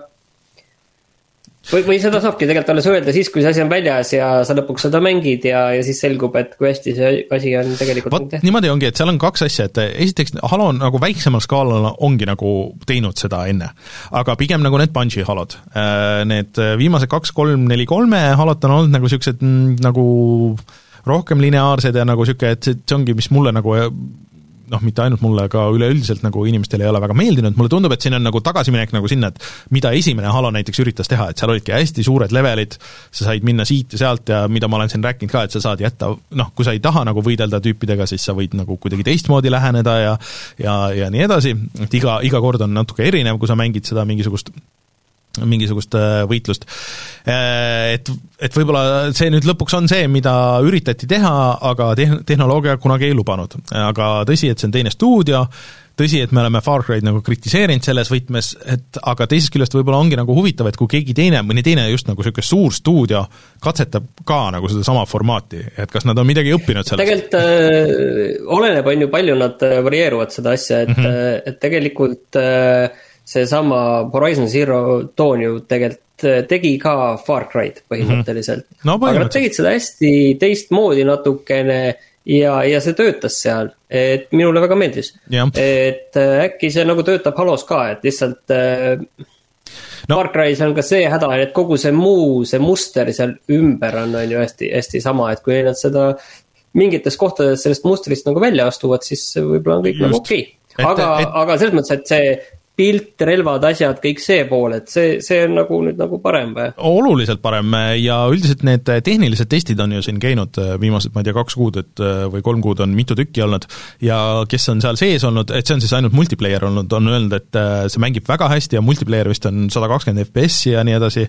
Või, või seda saabki tegelikult alles öelda siis, kui see asi on väljas ja sa lõpuks seda mängid ja, ja siis selgub, et kui hästi see asi on tegelikult Vat, tehtud. Niimoodi ongi, et seal on kaks asja, et esiteks Halo on nagu väiksemal skaalal ongi nagu teinud seda enne, aga pigem nagu need Bungie Halod. Need viimased kaks, kolm, neli, kolme Halot on olnud nagu siuksed nagu rohkem lineaarsed ja nagu siuke, et see ongi, mis mulle nagu noh, mitte ainult mulle, aga üleüldiselt nagu inimestele ei ole väga meeldinud, mulle tundub, et siin on nagu tagasiminek nagu sinna, et mida esimene Halo näiteks üritas teha, et seal olidki hästi suured levelid, sa said minna siit ja sealt ja mida ma olen siin rääkinud ka, et sa saad jätta, noh, kui sa ei taha nagu võidelda tüüpidega, siis sa võid nagu kuidagi teistmoodi läheneda ja ja, ja nii edasi, et iga, iga kord on natuke erinev, kui sa mängid seda mingisugust mingisugust võitlust. Et, et võib-olla see nüüd lõpuks on see, mida üritati teha, aga tehnoloogia kunagi ei lubanud. Aga tõsi, et see on teine stuudio, tõsi, et me oleme Far Cry'd nagu kritiseerinud selles võtmes, et aga teisest küljest võib-olla ongi nagu huvitav, et kui keegi teine, mõni teine just nagu selline suur stuudio katsetab ka nagu seda sama formaati, et kas nad on midagi õppinud sellest? Tegelikult äh, oleneb, on ju palju nad varieeruvad seda asja, et, mm-hmm. et tegelikult äh, see sama Horizon Zero Dawn ju tegelikult tegi ka Far Cry'd põhimõtteliselt. Mm-hmm. No, põhimõtteliselt. Aga nad tegid seda hästi teistmoodi natukene ja, ja see töötas seal, et minule väga meeldis. Ja. Et äkki see nagu töötab Halos ka, et lihtsalt no. Far Cry's on ka see häda, et kogu see muu, see muster seal ümber on, on ju hästi, hästi sama, et kui nad seda mingites kohtades sellest mustrist nagu välja astuvad, siis võib-olla on kõik Just. Nagu okei. Okay. Aga, et... aga selles mõttes, et see pilt, relvad, asjad, kõik see pool, et see, see on nagu nüüd nagu parem või? Oluliselt parem ja üldiselt need tehnilised testid on ju siin käinud viimased, ma ei tea, kaks kuud et, või kolm kuud on mitu tükki olnud ja kes on seal sees olnud, et see on siis ainult multiplayer olnud, on öelnud, et see mängib väga hästi ja multiplayer vist on sada kakskümmend F P S ja nii edasi,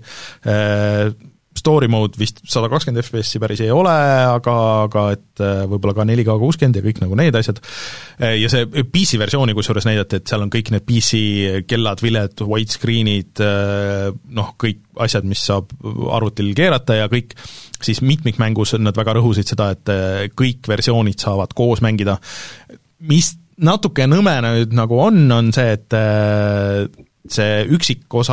story mode vist sada kakskümmend F P S päris ei ole, aga, aga et võib-olla ka neli K kuuskümmend ja kõik nagu need asjad. Ja see P C versiooni kusjuures näidati, et seal on kõik need P C kellad, viled, widescreenid, noh, kõik asjad, mis saab arvutil keerata ja kõik, siis mitmikmängus nad väga rõhusid seda, et kõik versioonid saavad koos mängida. Mis natuke nõme nüüd nagu on, on see, et see üksikosa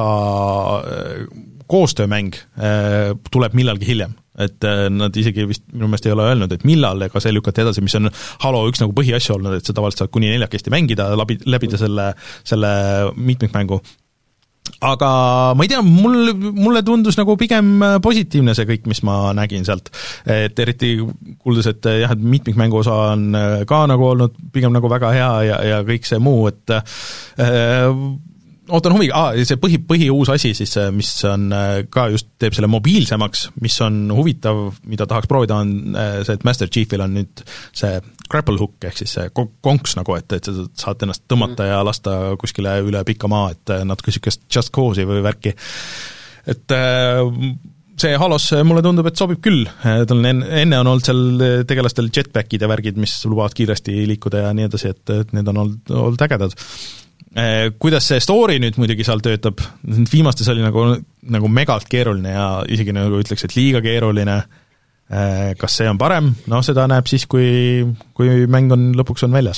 koostöömäng äh, tuleb millalgi hiljem, et äh, nad isegi vist minu meelest ei ole öelnud, et millal, ega see lükati edasi, mis on Halo üks nagu põhiasja olnud, et sa tavaliselt saad kuni neljakesti mängida, läbi, läbida selle, selle mitmikmängu. Aga ma ei tea, mul, mulle tundus nagu pigem positiivne see kõik, mis ma nägin sealt, et eriti kuuldes, et jah, et mitmikmängu osa on ka nagu olnud pigem nagu väga hea ja, ja kõik see muu, et äh, ootan huvi, ah, see põhi, põhi uus asi siis, mis on ka just teeb selle mobiilsemaks, mis on huvitav, mida tahaks proovida, on see, et Master Chiefil on nüüd see grapple hook, ehk siis see konks nagu, et, et sa saad ennast tõmmata ja lasta kuskile üle pika maa, et natuke sükest just cause'i või värki. Et see Halos mulle tundub, et sobib küll, enne on olnud seal tegelastel jetpackid ja värgid, mis lubavad kiiresti liikuda ja nii edasi, et, et need on olnud, olnud ägedad. Kuidas see story nüüd muidugi seal töötab, viimastes oli nagu, nagu megalt keeruline ja isegi nagu ütleks, et liiga keeruline, kas see on parem, no seda näeb siis, kui, kui mäng on lõpuks on väljas.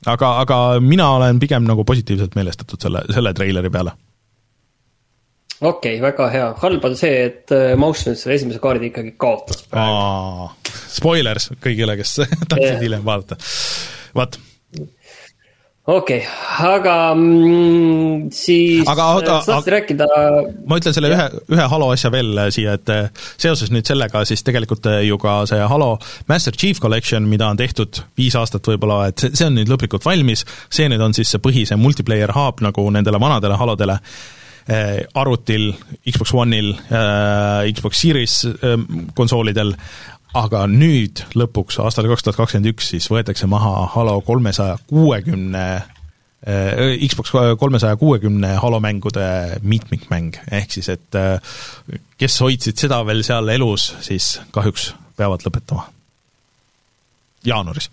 aga, aga mina olen pigem nagu positiivselt meelestatud selle, selle treileri peale. Okei, okay, väga hea. Halb on see, et Mouse nüüd selle esimese kaardi ikkagi kaotas praegu. Spoilers kõigile, kes tahtsid hiljem vaadata. Vaat. Okei, okay, aga mm, siis aga, aga, saad rääkida... Ma ütlen selle ühe, ühe Halo asja veel siia, et seoses nüüd sellega siis tegelikult ju ka see Halo Master Chief Collection, mida on tehtud viis aastat võib-olla, et see on nüüd lõplikult valmis, see nüüd on siis see põhise multiplayer hub nagu nendele vanadele Halodele, arvutil, Xbox One'il, Xbox Series konsoolidel, aga nüüd lõpuks aastal kaks tuhat kakskümmend üks siis võetakse maha Halo kolmesaja kuuekümne Xbox kolmesaja kuuekümne Halo mängude mitmikmäng, ehk siis, et kes hoidsid seda veel seal elus, siis kahjuks peavad lõpetama jaanuaris.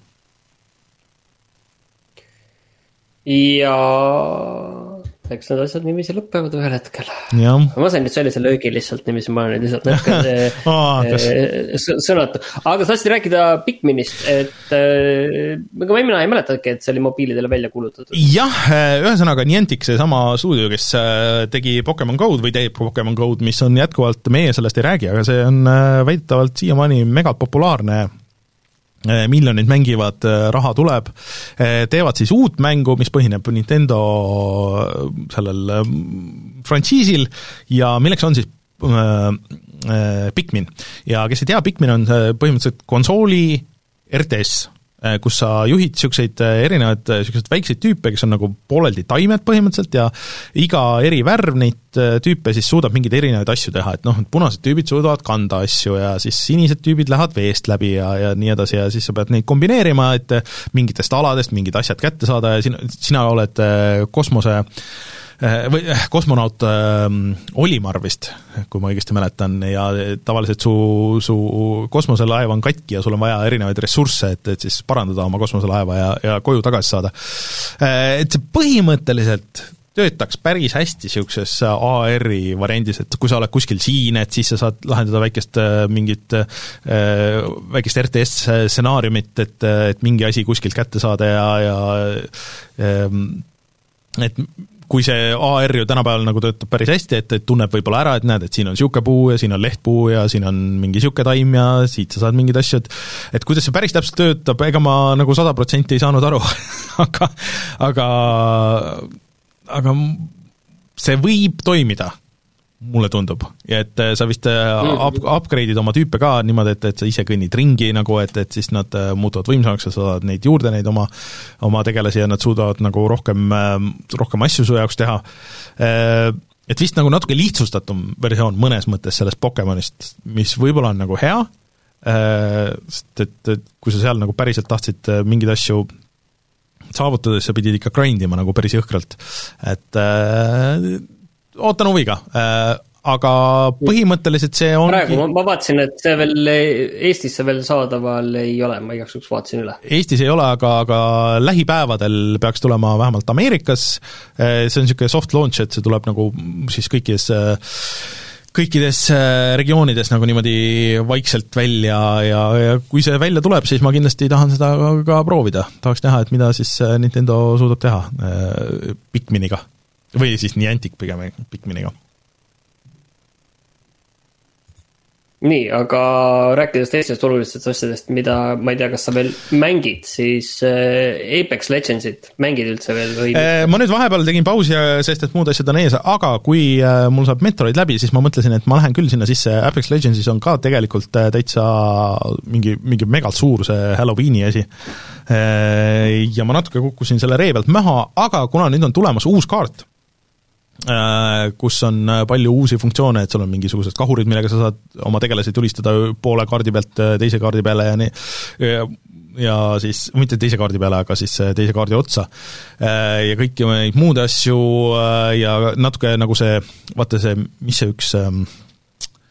Ja eks need asjad nimisi lõppevad ühel hetkel. Ja. Ma sain nüüd sellise löögi lihtsalt nimisi, ma olen lihtsalt nätkad oh, sõnatu. Aga saatsid rääkida Pikminist, et aga mina ei mäletadki, et see oli mobiilidele välja kuulutatud. Jah, ühesõnaga Niantic, see sama stuudio, kes tegi Pokemon Go'd või teeb Pokemon Go'd, mis on jätkuvalt, meie sellest ei räägi, aga see on väidetavalt siiamaani mega populaarne, miljonid mängivad, raha tuleb, teevad siis uut mängu, mis põhineb Nintendo sellel frantsiisil ja milleks on siis äh, Pikmin. Ja kes ei tea, Pikmin on põhimõtteliselt konsooli R T S, kus sa juhid siukseid erinevaid siukseid väikseid tüüpe, kes on nagu pooleldi taimed põhimõtteliselt ja iga eri värv neid tüüpe siis suudab mingeid erinevaid asju teha, et noh, punased tüübid suudavad kanda asju ja siis sinised tüübid lähevad veest läbi ja, ja nii edasi ja siis sa pead neid kombineerima, et mingitest aladest mingid asjad kätte saada ja sina, sina oled kosmose või kosmonaut äh, Olimar vist, kui ma õigesti mäletan, ja tavaliselt su, su kosmoselaev on katki ja sul on vaja erinevaid ressursse, et, et siis parandada oma kosmoselaeva ja, ja koju tagasi saada. Et see põhimõtteliselt töötaks päris hästi siukses A R-i variandis, et kui sa oled kuskil siin, et siis sa saad lahendada väikest mingit väikest R T S-stsenaariumit, et, et mingi asi kuskilt kätte saada ja, ja et kui see A R ju tänapäeval nagu töötab päris hästi, et, et tunneb võib-olla ära, et näed, et siin on siuke puu ja siin on lehtpuu ja siin on mingi siuke taim ja siit sa saad mingid asju, et, et kuidas see päris täpselt töötab, ega ma nagu sada protsenti ei saanud aru, aga, aga, aga see võib toimida, mulle tundub, ja et sa vist up, upgrade'id oma tüüpe ka niimoodi, et, et sa ise kõnnid ringi nagu, et, et siis nad muutuvad võimsamaks ja sa saad neid juurde, neid oma, oma tegelasi ja nad suudavad nagu rohkem, rohkem asju su jaoks teha. Et vist nagu natuke lihtsustatum versioon mõnes mõttes sellest Pokemonist, mis võib-olla on nagu hea, sest et, et kui sa seal nagu päriselt tahtsid mingeid asju saavutades, sa pidid ikka grindima nagu päris jõhkralt, et ootan huviga, aga põhimõtteliselt see on praegu ma, ma vaatasin, et see veel Eestisse veel saadaval ei ole, ma igaks juhuks vaatasin üle. Eestis ei ole, aga, aga lähipäevadel peaks tulema vähemalt Ameerikas, see on niisugune soft launch, et see tuleb nagu siis kõikides kõikides regioonides nagu niimoodi vaikselt välja ja, ja kui see välja tuleb, siis ma kindlasti tahan seda ka, ka proovida. Tahaks näha, et mida siis Nintendo suudab teha Pikminiga. Või siis Niantic pigem Pikminiga. Nii, aga rääkides teistest olulistest asjadest, mida ma ei tea, kas sa veel mängid, siis Apex Legendsit mängid üldse veel või? Ma nüüd vahepeal tegin pausi, sest et muud asjad on ees, aga kui mul saab Metroid läbi, siis ma mõtlesin, et ma lähen küll sinna sisse. Apex Legendsis on ka tegelikult täitsa mingi, mingi megalt suur see Halloweeni asi. Ja ma natuke kukkusin selle ree pealt maha, aga kuna nüüd on tulemas uus kaart, kus on palju uusi funktsioone, et sul on mingisugused kahurid, millega sa saad oma tegelasi tulistada poole kaardi pealt teise kaardi peale ja nii, ja, ja siis, mitte teise kaardi peale, aga siis teise kaardi otsa ja kõiki neid muud asju ja natuke nagu see, vaata see, mis see üks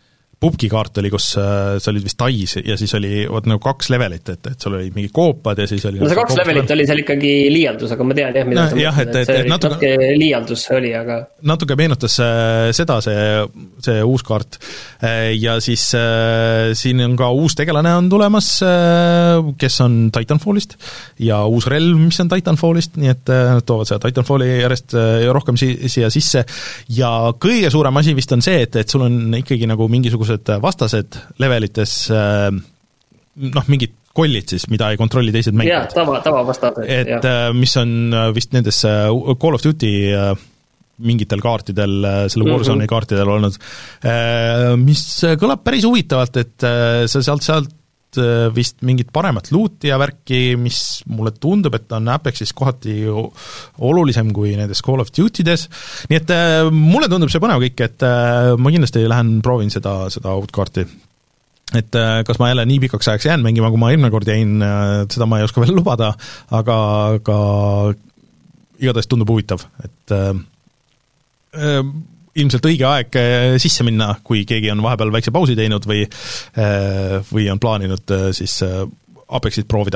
pubgi kaart oli, kus äh, sa olid vist Tais ja siis oli vaat nagu kaks levelit, et, et sul oli mingi koopad ja siis oli no see kaks levelit level. Oli seal ikkagi liialdus, aga ma tean jah, mida no, sa jah, mõtled, et, et, et see oli natuke, natuke liialdus oli, aga natuke meenutas äh, seda see, see uus kaart äh, ja siis äh, siin on ka uus tegelane on tulemas äh, kes on Titanfallist ja uus relv, mis on Titanfallist, nii et äh, toovad seda Titanfalli järjest äh, rohkem si- siia sisse ja kõige suurem asi vist on see, et, et sul on ikkagi nagu mingisugused vastased levelites noh, mingid kollid siis, mida ei kontrolli teised mängijad. Jah, tava, tava vastased. Et jah. Mis on vist nendes Call of Duty mingitel kaartidel, selle Warzone'i mm-hmm. kaartidel olnud, mis kõlab päris huvitavalt, et sa sealt sealt vist mingit paremat looti ja värki, mis mulle tundub, et on Apexis kohati olulisem kui nendes Call of Duty'des, nii et mulle tundub see põnev kõik, et ma kindlasti lähen proovin seda, seda uut kaarti. Et kas ma jälle nii pikaks ajaks jään mängima, kui ma eelmine kord jäin, seda ma ei oska veel lubada, aga, aga igatahes tundub huvitav, et äh, ilmselt õige aeg sisse minna, kui keegi on vahepeal väikse pausi teinud või, või on plaaninud siis Apexit proovida.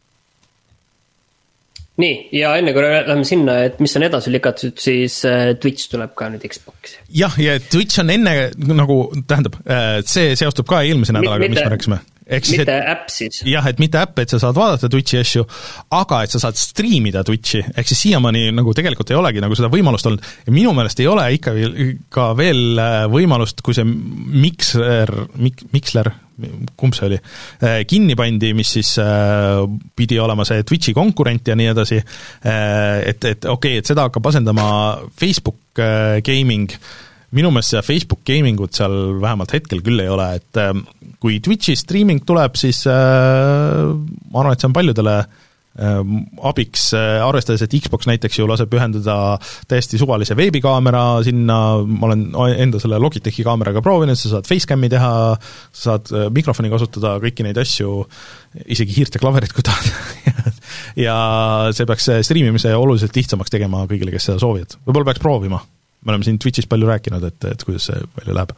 Nii, ja enne kui läheme sinna, et mis on edasi lükatud, siis Twitch tuleb ka nüüd Xboxi. Jah, ja Twitch on enne, nagu tähendab, see seostub ka eelmise nädalaga, mis me rääkisime. Eks mitte et, äpp siis. Jah, et mitte äpp, et sa saad vaadata Twitchi asju, aga et sa saad striimida Twitchi, ehk siis siiamaani nagu tegelikult ei olegi nagu seda võimalust olnud. Ja minu meelest ei ole ikka ka veel võimalust, kui see Mixler, Mixler, kumb see oli, kinni pandi, mis siis pidi olema see Twitchi konkurent ja nii edasi, et, et okei, okay, et seda hakkab asendama Facebook Gaming, minu meelest see Facebook Gamingut seal vähemalt hetkel küll ei ole, et kui Twitchi streaming tuleb, siis äh, ma arvan, et see on paljudele äh, abiks, äh, arvestades, et Xbox näiteks ju laseb ühendada täiesti suvalise veebikaamera sinna, ma olen enda selle Logitechi kaameraga proovinud, sa saad facecam'i teha, sa saad mikrofoni kasutada, kõiki neid asju, isegi hiirt ja klaverit, kui tahad. ja see peaks streamimise oluliselt lihtsamaks tegema kõigile, kes seda soovivad. Võib-olla peaks proovima. Me oleme siin Twitchis palju rääkinud, et, et kuidas see palju läheb.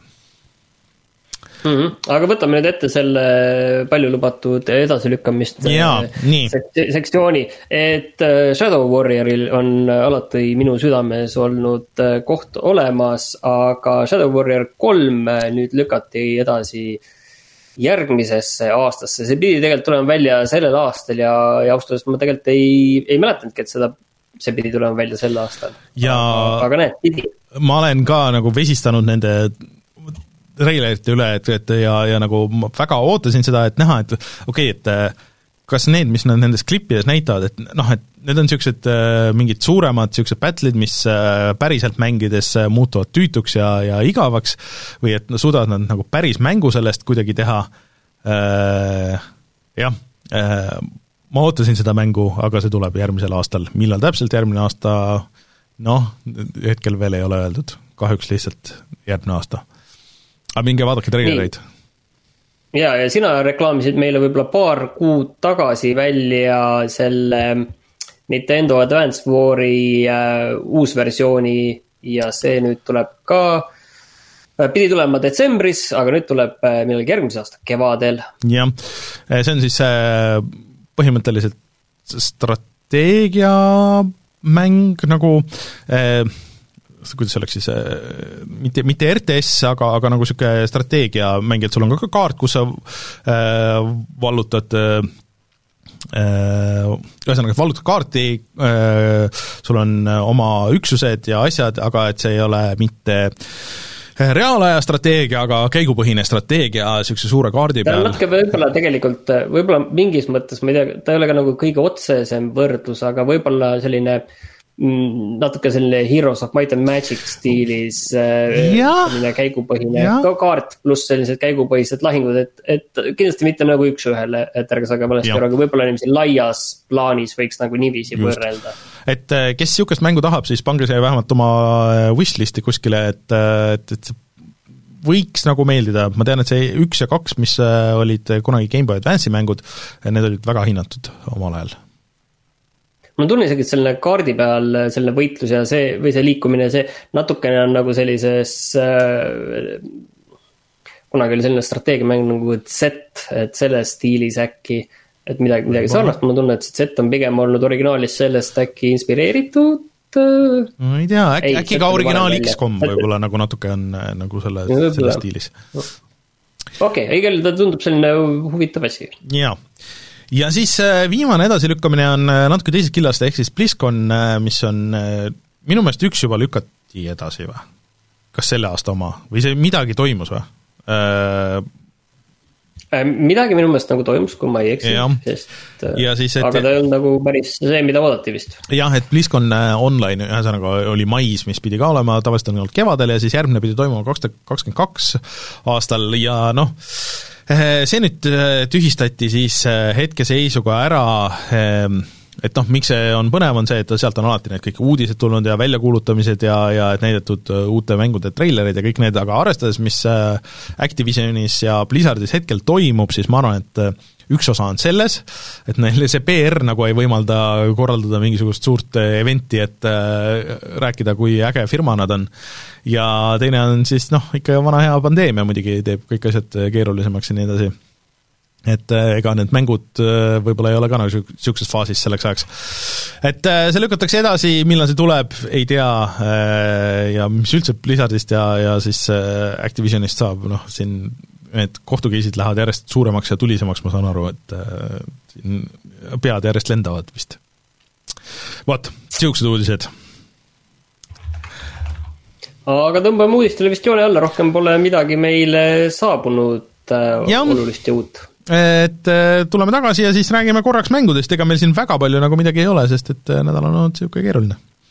Mm-hmm. Aga võtame nüüd ette selle palju lubatud edasilükkamist Jaa, sek- sektsiooni, et Shadow Warrioril on alati minu südames olnud koht olemas, aga Shadow Warrior kolm nüüd lükati edasi järgmisesse aastasse. See pidi tegelikult tulema välja sellel aastal ja, ja austusest ma tegelikult ei, ei mäletanudki, et seda, see pidi tulema välja sel aastal. Ja aga, aga näed, pidi. Ma olen ka nagu vesistanud nende reilerite üle, et, et ja, ja nagu ma väga ootasin seda, et näha, et okei, okay, et kas need, mis nad nendes klippides näitavad, et noh, et need on niisugused mingid suuremad niisugused battle'id, mis päriselt mängides muutuvad tüütuks ja, ja igavaks, või et no, suudavad nad nagu päris mängu sellest kuidagi teha, äh, jah, äh, ma ootasin seda mängu, aga see tuleb järgmisel aastal. Millal täpselt järgmine aasta, noh, hetkel veel ei ole öeldud, kahjuks lihtsalt järgmine aasta. Aga minge vaadake treilereid. Ja, ja sina reklaamisid meile võib-olla paar kuud tagasi välja selle Nintendo Advance War'i äh, uus versiooni ja see nüüd tuleb ka, äh, pidi tulema detsembris, aga nüüd tuleb äh, millalgi järgmise aasta kevadel. Jah, see on siis äh, põhimõtteliselt strateegia mäng nagu äh, kuidas see oleks siis, mitte, mitte R T S, aga, aga nagu selline strateegiamäng, et sul on ka kaart, kus sa äh, vallutad äh, ühesõnaga, vallutad kaarti, äh, sul on oma üksused ja asjad, aga et see ei ole mitte reaalaja strateegia, aga käigupõhine strateegia niisuguse suure kaardi peal. Natuke võib-olla tegelikult, võib-olla mingis mõttes, ma ei tea, ta ei ole ka nagu kõige otsesem võrdlus, aga võib-olla selline natuke selline Heroes of Might and Magic stiilis ja, selline käigupõhine ka kaart pluss sellised käigupõhised lahingud, et, et kindlasti mitte nagu üks ühele, et ärge saage valesti aru, aga võib-olla niiviisi laias plaanis võiks nagu niiviisi võrrelda. Et kes niisugust mängu tahab, siis pange see vähemalt oma wishlisti kuskile, et, et, et võiks nagu meeldida. Ma tean, et see üks ja kaks, mis olid kunagi Game Boy Advance'i mängud, need olid väga hinnatud omal ajal. Ma tunnen isegi, et selline kaardi peal selline võitlus ja see, või see liikumine, see natukene on nagu sellises, kunagi oli selline strateegiamäng nagu Z, et selles stiilis äkki, et midagi, midagi sarnast, ma tunnen, et Z on pigem olnud originaalis sellest äkki inspireeritud. Ma ei tea, äkki, ei, äkki ka originaal X COM võib-olla nagu natuke on nagu selle, selle stiilis. Okei, okay, igal ta tundub selline huvitav asi. Jaa. Ja siis viimane edasilükkamine on natuke teisest killast, ehk siis BlizzCon, mis on minu meelest üks juba lükati edasi või? Kas selle aasta oma? Või see midagi toimus või? Äh... Midagi minu meelest nagu toimus, kui ma ei eksi, sest ja siis, et, aga ta ei olnud nagu päris see, mida oodati vist. Jah, et BlizzCon online ühesõnaga oli mais, mis pidi ka olema, tavaliselt on olnud kevadel ja siis järgmine pidi toimuma kaks tuhat kakskümmend kaks aastal ja noh, see nüüd tühistati siis hetkeseisuga ära, et noh, miks see on põnev, on see, et sealt on alati need kõik uudised tulnud ja väljakuulutamised ja, ja et näidatud uute mängude treilerid ja kõik need, aga arvestades, mis Activisionis ja Blizzardis hetkel toimub, siis ma arvan, et üks osa on selles, et neil see P R nagu ei võimalda korraldada mingisugust suurt eventi, et rääkida, kui äge firma nad on. Ja teine on siis noh, ikka vana hea pandeemia muidugi teeb kõik asjad keerulisemaks ja nii edasi. Et ega need mängud võib-olla ei ole ka nagu niisuguses faasis selleks ajaks. Et see lükatakse edasi, millal see tuleb, ei tea, ja mis üldse Blizzardist ja, ja siis Activisionist saab, noh, siin need kohtukeisid lähevad järjest suuremaks ja tulisemaks, ma saan aru, et siin pead järjest lendavad vist. Vaat, siuksed uudised. Aga tõmbame uudistele vist joone alla, rohkem pole midagi meile saabunud ja. Olulist ja uut. Et tuleme tagasi ja siis räägime korraks mängudest, ega meil siin väga palju nagu midagi ei ole, sest et nädal on olnud siuke keeruline.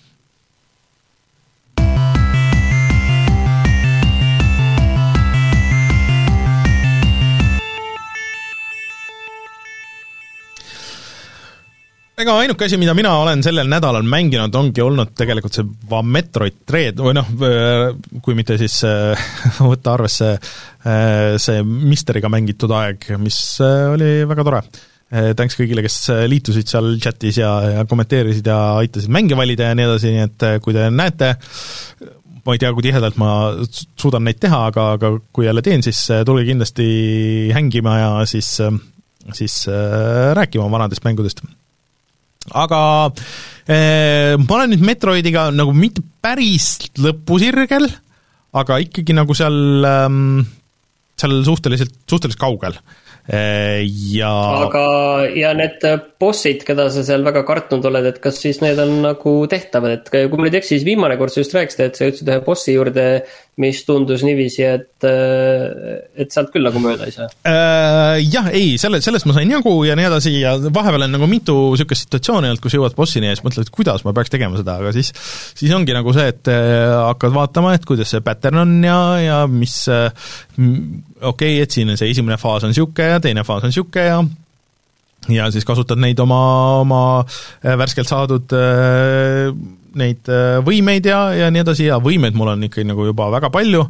Ega ainuke asi, mida mina olen sellel nädalal mänginud, ongi olnud tegelikult see Metroid Dread, või noh, kui mitte siis võtta arvesse see Mysteriga mängitud aeg, mis oli väga tore. Thanks kõigile, kes liitusid seal chatis ja, ja kommenteerisid ja aitasid mänge valida ja nii edasi, nii et kui te näete, ma ei tea, kui tihedalt ma suudan neid teha, aga, aga kui jälle teen, siis tulge kindlasti hängima ja siis, siis rääkima vanadest mängudest. Aga eh, ma olen nüüd Metroidiga nagu mitte päris lõpusirgel, aga ikkagi nagu seal, ähm, seal suhteliselt, suhteliselt kaugel. Eh, ja... Aga ja need bossid, keda sa seal väga kartnud oled, et kas siis need on nagu tehtavad, et kui ma nüüd eks siis viimane kord sa just rääkisid, et sa jõudsid ühe bossi juurde, mis tundus niiviisi, et, et sealt küll nagu mööda ei saa. Äh, jah, ei, selle, sellest ma sain jagu ja nii edasi ja vahepeal on nagu mitu niisugust situatsiooni olnud, kus jõuad bossini ja siis mõtled, et kuidas ma peaks tegema seda, aga siis, siis ongi nagu see, et hakkad vaatama, et kuidas see pattern on ja, ja mis okei, okay, et siin see esimene faas on siuke ja teine faas on siuke ja ja siis kasutad neid oma, oma värskelt saadud neid võimeid ja, ja nii edasi ja võimeid mul on ikkagi nagu juba väga palju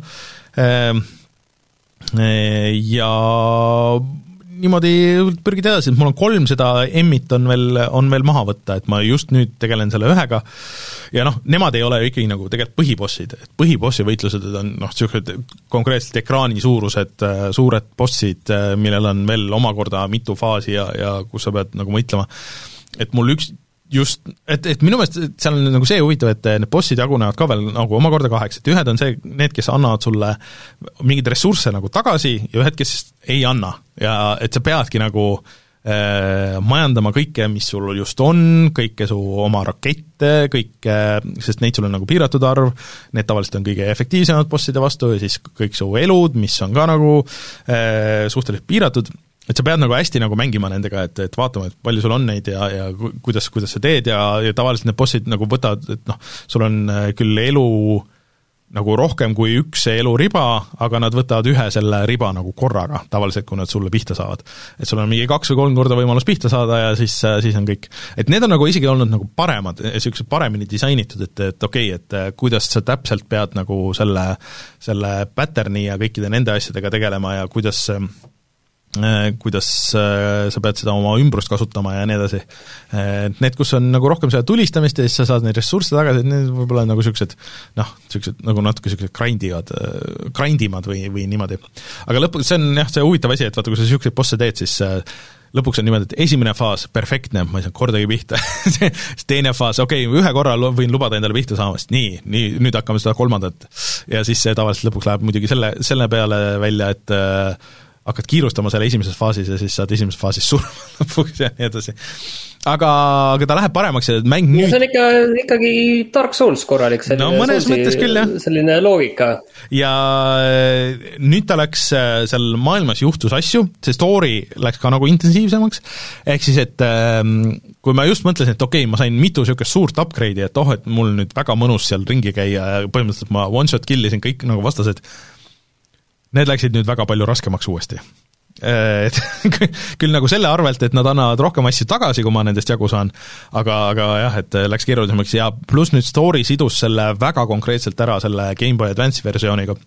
ja niimoodi pürgid edasi, et mul on kolm seda emmit on veel, on veel maha võtta, et ma just nüüd tegelen selle ühega ja noh, nemad ei ole ikkagi nagu tegelikult põhibossid, et põhibossi võitlused on noh, sellised konkreetselt ekraani suurused suured bossid, millel on veel omakorda mitu faasi ja, ja kus sa pead nagu mõtlema, et mul üks just, et, et minu meelest seal on nagu see huvitav, et need bossid jagunevad ka veel nagu omakorda kaheks, et ühed on see, need, kes annavad sulle mingeid ressursse nagu tagasi ja ühed, kes ei anna ja et sa peadki nagu äh, majandama kõike, mis sul just on, kõike su oma rakette, kõike, sest neid sul on nagu piiratud arv, need tavaliselt on kõige efektiivsemad bosside vastu ja siis kõik su elud, mis on ka nagu äh, suhteliselt piiratud, et sa pead nagu hästi nagu mängima nendega, et, et vaatama, et palju sul on neid ja, ja kuidas, kuidas sa teed ja, ja tavaliselt need bossid nagu võtavad, et noh, sul on küll elu nagu rohkem kui üks eluriba, aga nad võtavad ühe selle riba nagu korraga, tavaliselt kui nad sulle pihta saavad. Et sul on mingi kaks või kolm korda võimalus pihta saada ja siis, siis on kõik. Et need on nagu isegi olnud nagu paremad, sellised paremini disainitud, et, et okei, okay, et kuidas sa täpselt pead nagu selle, selle pattern'i ja kõikide nende asjadega tegelema ja kuidas kuidas sa pead seda oma ümbrust kasutama ja nii edasi. Need, kus on nagu rohkem seda tulistamist ja siis sa saad neid ressursse tagasi, et need võib-olla nagu siuksed, noh, siuksed nagu natuke siuksed grindivad, grindimad või, või niimoodi. Aga lõpuks see on jah, see huvitav asi, et vaata, kui sa siukseid bosse teed, siis lõpuks on niimoodi, et esimene faas, perfektne, ma ei saa kordagi pihta. Teine faas, okei, okay, ühe korra võin lubada endale pihta saamast, nii, nii, nüüd hakkame seda kolmandat. Ja siis see tavaliselt lõpuks läheb muidugi selle, selle peale välja, et hakkad kiirustama selle esimeses faasis ja siis saad esimeses faasis surma lõpuks ja nii edasi. Aga, aga ta läheb paremaks ja mäng nüüd... See on ikka, ikkagi Dark Souls korralik, selline, no, mõnes mõttes küll, jah. Selline loogika. Ja nüüd ta läks seal maailmas juhtus asju, see story läks ka nagu intensiivsemaks, ehk siis, et kui ma just mõtlesin, et okei, okay, ma sain mitu siukest suurt upgrade'i, et oh, et mul nüüd väga mõnus seal ringi käia ja põhimõtteliselt ma one-shot killisin kõik nagu vastased. Need läksid nüüd väga palju raskemaks uuesti. Et, küll nagu selle arvelt, et nad annavad rohkem asju tagasi, kui ma nendest jagu saan, aga, aga jah, et läks keerulisemaks ja pluss nüüd story sidus selle väga konkreetselt ära selle Game Boy Advance versiooniga,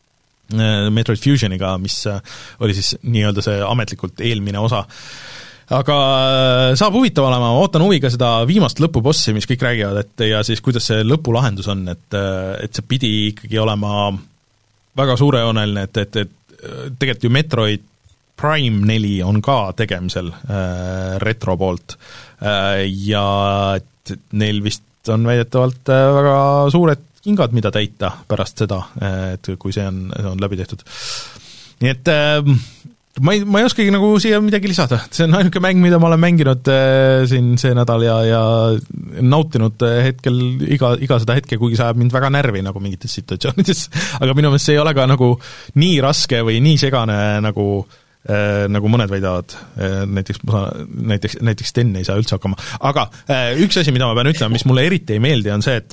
Metroid Fusioniga, mis oli siis nii-öelda see ametlikult eelmine osa. Aga saab huvitav olema, ma ootan huviga seda viimast lõpubossi, mis kõik räägivad, et ja siis kuidas see lõpulahendus on, et, et see pidi ikkagi olema väga suurejooneline, et, et, et tegelikult ju Metroid Prime neli on ka tegemisel äh, retro poolt äh, ja et neil vist on väidetavalt äh, väga suured kingad, mida täita pärast seda, et kui see on, see on läbi tehtud. Nii et äh, ma ei, ma ei oskagi nagu siia midagi lisada, see on ainuke mäng, mida ma olen mänginud äh, siin see nädal ja, ja nautinud hetkel iga, iga seda hetke, kuigi see ajab mind väga närvi nagu mingites situatsioonides, aga minu meelest see ei ole ka nagu nii raske või nii segane nagu Äh, nagu mõned väidavad, äh, näiteks, näiteks, näiteks Sten ei saa üldse hakkama, aga äh, üks asi, mida ma pean ütlema, mis mulle eriti ei meeldi, on see, et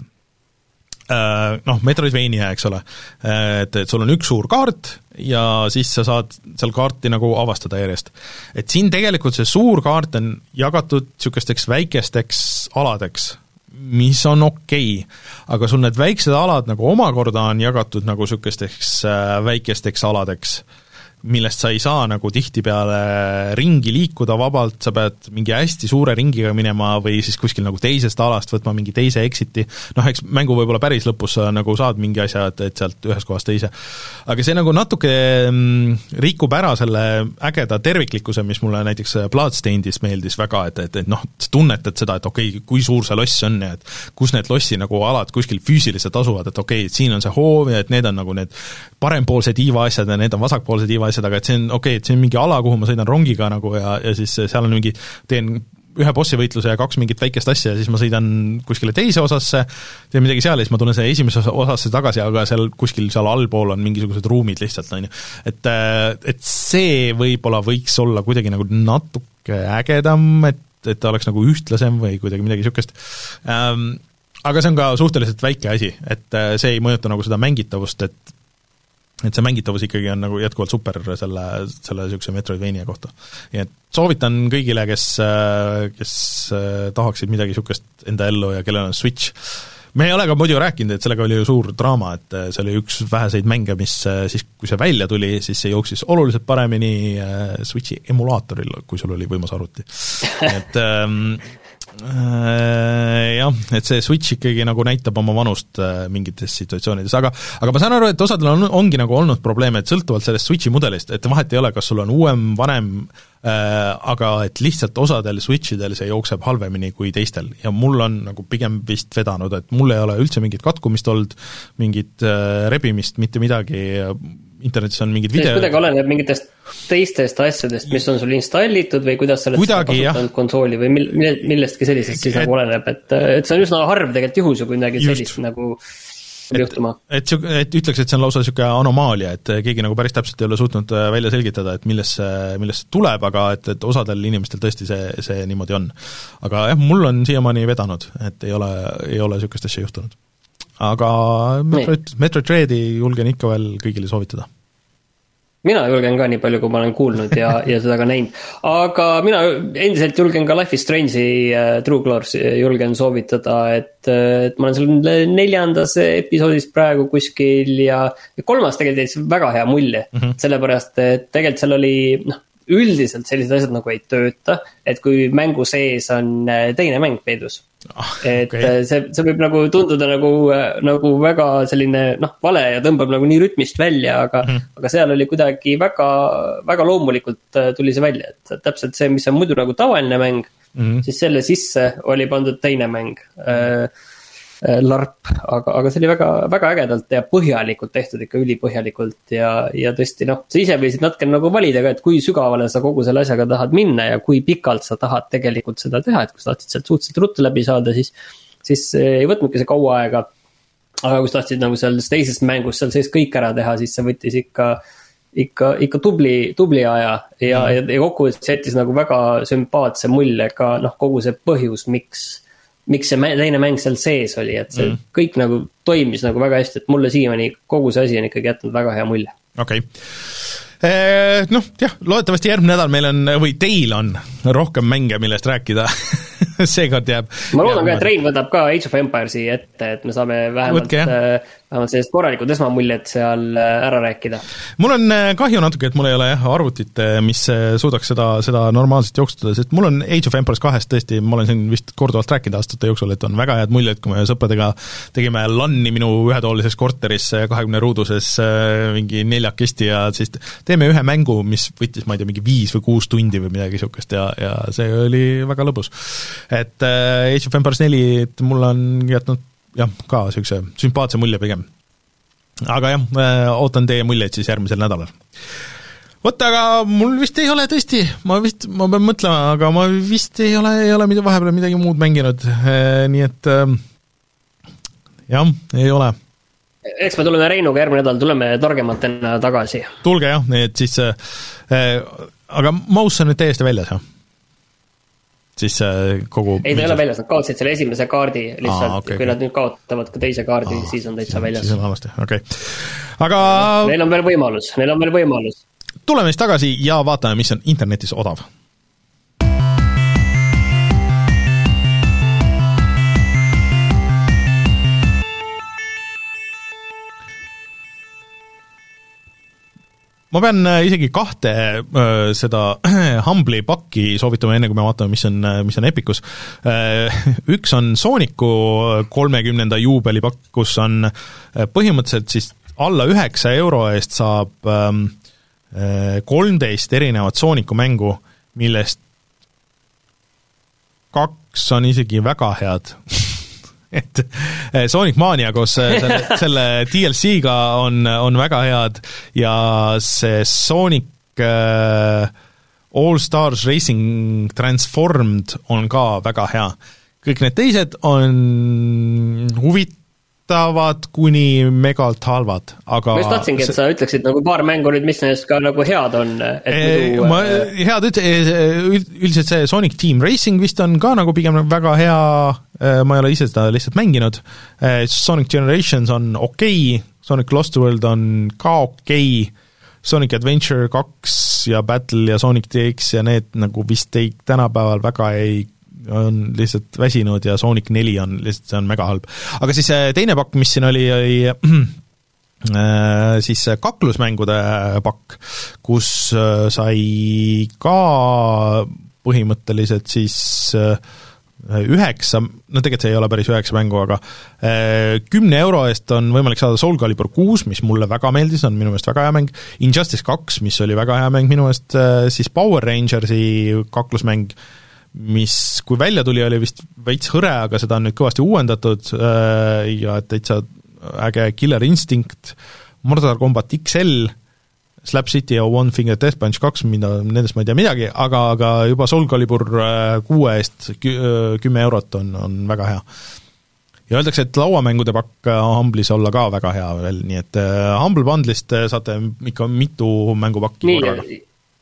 äh, noh, Metroidvania, eks ole, et, et sul on üks suur kaart ja siis sa saad seal kaarti nagu avastada järjest. Et siin tegelikult see suur kaart on jagatud niisugusteks väikesteks aladeks, mis on okei, aga sul need väiksed alad nagu omakorda on jagatud nagu niisugusteks äh, väikesteks aladeks, millest sa ei saa nagu tihtipeale ringi liikuda vabalt, sa pead mingi hästi suure ringiga minema või siis kuskil nagu teisest alast võtma mingi teise exiti, noh, eks mängu võib-olla päris lõpus sa nagu saad mingi asja, et, et sealt ühest kohast teise. Aga see nagu natuke mm, rikub ära selle ägeda terviklikkuse, mis mulle näiteks Bloodstainedis meeldis väga, et, et, et noh, tunnetad seda, et okei, okay, kui suur see loss on ja et kus need lossi nagu alad kuskil füüsiliselt asuvad, et okei, okay, siin on see hoov ja et need on nagu need parempoolse tiiva asjad ja need on vasakpoolse tiiva asjad, aga et see on okei okay,, et see on mingi ala, kuhu ma sõidan rongiga nagu ja, ja siis seal on mingi, teen ühe bossivõitluse ja kaks mingit väikest asja ja siis ma sõidan kuskile teise osasse, teen midagi seal ja siis ma tulen selle esimese osasse tagasi, aga seal kuskil seal allpool on mingisugused ruumid lihtsalt, on ju. Et, et see võib-olla võiks olla kuidagi nagu natuke ägedam, et, et ta oleks nagu ühtlasem või kuidagi midagi niisugust. Ähm, aga see on ka suhteliselt väike asi, et see ei mõjuta nagu seda mängitavust, et et see mängitavus ikkagi on nagu jätkuvalt super selle, selle niisuguse Metroidvania kohta. Ja et soovitan kõigile, kes, kes tahaksid midagi niisugust enda ellu ja kellel on Switch. Me ei ole ka muidu rääkinud, et sellega oli ju suur draama, et see oli üks väheseid mänge, mis siis, kui see välja tuli, siis see jooksis oluliselt paremini Switchi emulaatoril, kui sul oli võimas arvuti. Et ähm, jah, et see Switch ikkagi nagu näitab oma vanust mingites situatsioonides, aga, aga ma saan aru, et osadel on, ongi nagu olnud probleeme, et sõltuvalt sellest Switchi mudelist, et vahet ei ole, kas sul on uuem, vanem, äh, aga et lihtsalt osadel Switchidel see jookseb halvemini kui teistel ja mul on nagu pigem vist vedanud, et mul ei ole üldse mingit katkumist olnud, mingit äh, rebimist, mitte midagi, internetis on mingid video... kuidagi oleneb mingitest teistest asjadest, mis on sul installitud või kuidas sa oled kuidagi, kasutanud konsooli või mil, millestki sellisest siis et, nagu oleneb, et, et see on üsna harv tegelikult juhus ju, kui midagi sellist nagu juhtuma. Et, et, et ütleks, et see on lausa niisugune anomaalia, et keegi nagu päris täpselt ei ole suutnud välja selgitada, et millest see, millest see tuleb, aga et, et osadel inimestel tõesti see, see niimoodi on. Aga jah, mul on siiamaani vedanud, et ei ole, ei ole niisugust asja juhtunud. Aga Metroid, Metroid Dreadi julgen ikka veel kõigile soovitada. Mina julgen ka nii palju, kui ma olen kuulnud ja, ja seda ka näinud. Aga mina endiselt julgen ka Life is Strange'i uh, True Colors julgen soovitada, et, et ma olen seal neljandas episoodis praegu kuskil ja, ja kolmas tegelikult jäi väga hea mulje, mm-hmm. sellepärast, et tegelikult seal oli, noh, üldiselt sellised asjad nagu ei tööta, et kui mängu sees on teine mäng peidus. Oh, et okay. see, see võib nagu tunduda nagu, nagu väga selline noh, vale ja tõmbab nagu nii rütmist välja, aga, mm. aga seal oli kuidagi väga, väga loomulikult tuli see välja, et täpselt see, mis on muidu nagu tavaline mäng, mm. siis selle sisse oli pandud teine mäng, äh, äh, LARP, aga, aga see oli väga, väga ägedalt ja põhjalikult tehtud ikka ülipõhjalikult ja, ja tõesti noh, sa ise võisid natuke nagu valida ka, et kui sügavale sa kogu selle asjaga tahad minna ja kui pikalt sa tahad tegelikult seda teha, et kui sa tahtsid sealt suhteliselt ruttu läbi saada, siis, siis ei võtnudki see kaua aega, aga kui sa tahtsid nagu selles teises mängus seal sees kõik ära teha, siis see võttis ikka, ikka, ikka tubli, tubli aja ja, mm. ja, ja kokkuvõttes jättis nagu väga sümpaatse mulje ka noh, kogu see põhjus, miks miks see teine mäng seal sees oli, et see mm. kõik nagu toimis nagu väga hästi, et mulle siiani kogu see asi on ikkagi jätnud väga hea mulje. Okei okay. Noh, jah, loodetavasti järgmine nädal meil on, või teil on rohkem mänge, millest rääkida seekord jääb. Ma loodan ka, et Rein võtab ka Age of Empires'i ette, et me saame vähemalt, vähemalt sellist korralikud esmamuljed seal ära rääkida. Mul on kahju natuke, et mul ei ole jah, arvutit, mis suudaks seda, seda normaalselt jooksutada, sest mul on Age of Empires kahest tõesti, ma olen siin vist korduvalt rääkida aastate jooksul, et on väga head muljed, kui me sõpradega tegime LAN-i minu ühetoolises korteris kahekümne ruuduses mingi neljakesti ja siis teeme ühe mängu, mis võttis, ma ei tea, mingi viis või kuus tundi või midagi sihukest ja, ja see oli väga lõbus. Et äh, Age of Empires neli, et mul on jätnud jah, ka sihukese sümpaatse mulje pigem. Aga jah, äh, ootan teie muljeid siis järgmisel nädalal. Võtta, aga mul vist ei ole tõesti, ma vist, ma pean mõtlema, aga ma vist ei ole, ei ole mida, vahepeal midagi muud mänginud, äh, nii et äh, jah, ei ole. Eks me tuleme Reinuga järgmine nädal, tuleme targematena tagasi. Tulge jah, nii et siis äh, aga Mouse on nüüd täiesti väljas, jah? Siis kogu... Ei, ta ei ole väljas, nad kaotasid selle esimese kaardi lihtsalt, Aa, okay, kui okay. nad nüüd kaotavad ka teise kaardi, Aa, siis on täitsa väljas. Siis on halvasti, okei okay. Aga... Neil on veel võimalus, neil on veel võimalus. Tuleme siis tagasi ja vaatame, mis on internetis odav. Ma pean isegi kahte äh, seda Humble'i pakki soovitama enne, kui me vaatame, mis on, mis on Epicus. Äh, üks on Sooniku kolmekümnenda juubeli pakk, kus on põhimõtteliselt siis alla üheksa euro eest saab ähm, kolmteist erinevat Sooniku mängu, millest kaks on isegi väga head. Et Sonic Mania koos selle, selle D L C-ga on, on väga head ja see Sonic äh, All Stars Racing Transformed on ka väga hea. Kõik need teised on huvitavad kuni megalt halvad, aga... Ma just tahtsingi, et sa ütleksid nagu paar mängu nüüd, mis neist ka nagu head on. Et e, muidu, ma, head üt-, üldiselt see Sonic Team Racing vist on ka nagu pigem väga hea, ma ei ole ise seda lihtsalt mänginud, Sonic Generations on okei, Sonic Lost World on ka okei, Sonic Adventure kaks ja Battle ja Sonic D X ja need nagu vist ei tänapäeval väga ei on lihtsalt väsinud ja Sonic neli on lihtsalt, see on mega halb. Aga siis teine pakk, mis siin oli, oli äh, siis kaklusmängude pakk, kus äh, sai ka põhimõtteliselt siis äh, üheksa, no tegelikult see ei ole päris üheksa mängu, aga äh, kümne euro eest on võimalik saada Soul Calibur kuus, mis mulle väga meeldis, on minu meelest väga hea mäng, Injustice kaks, mis oli väga hea mäng minu meelest, äh, siis Power Rangersi kaklusmäng, mis kui välja tuli, oli vist veits hõre, aga seda on nüüd kõvasti uuendatud äh, ja täitsa äge Killer Instinct, Mortal Kombat X L, Slap City ja One Finger Death Punch kaks, mida nendest ma ei tea midagi, aga, aga juba Soul Calibur kuue eest kümme eurot on, on väga hea. Ja öeldakse, et lauamängude pakk Humble'is olla ka väga hea veel, nii et uh, Humble Bundle'ist saate ikka mitu mängupakki nii, korraga.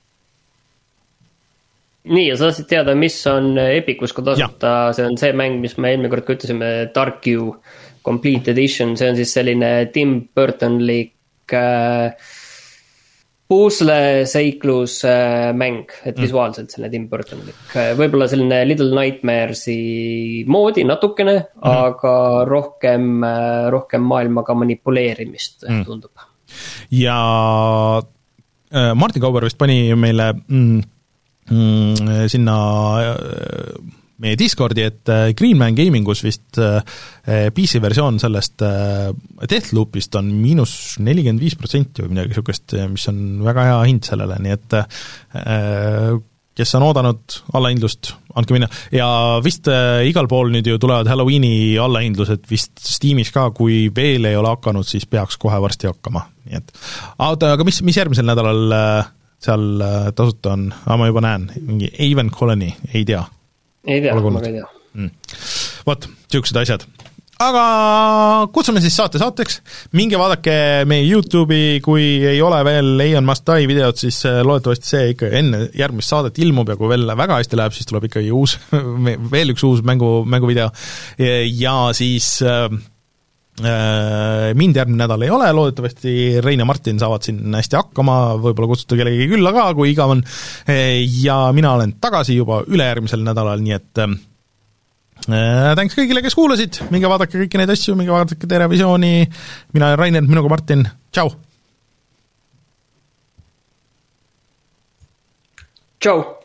Nii, ja sa tahtsid teada, mis on Epicus ka tasuta, see on see mäng, mis me eelmine kord ka ütlesime, Dark You Complete Edition, see on siis selline Tim Burtonlik äh, puusle seiklus äh, mäng, et mm. visuaalselt selline Tim Burtonlik. Võib-olla selline Little Nightmaresi moodi natukene, mm. aga rohkem, äh, rohkem maailmaga manipuleerimist mm. tundub. Ja Martin Kauber vist pani meile mm, mm, sinna meie Discordi, et Greenman Gamingus vist P C versioon sellest Deathloopist on miinus nelikümmend viis protsenti või midagi niisugust, mis on väga hea hind sellele, nii et kes on oodanud allahindlust, andke minna. Ja vist igal pool nüüd ju tulevad Halloweeni allahindlused vist Steamis ka, kui veel ei ole hakanud, siis peaks kohe varsti hakkama. Nii et, aga mis, mis järgmisel nädalal seal tasuta on? Ah, ma juba näen, mingi Avon Colony, ei tea. Ei tea, ma ei tea. Mm. Vot, siuksed asjad. Aga kutsume siis saate saateks, minge vaadake meie YouTube'i, kui ei ole veel Aeon Must Die videot, siis loodetavasti see ikka enne järgmist saadet ilmub ja kui veel väga hästi läheb, siis tuleb ikkagi uus, veel üks uus mängu, mänguvideo ja siis äh, mind järgmine nädal ei ole, loodetavasti Rein ja Martin saavad siin hästi hakkama, võib-olla kutsuta kellegi külla ka, kui igav on ja mina olen tagasi juba ülejärgmisel nädalal, nii et tänks kõigile, kes kuulasid, minge vaadake kõiki neid asju, minge vaadake Terevisiooni, mina olen Rainer, minuga Martin, tšau! Tšau!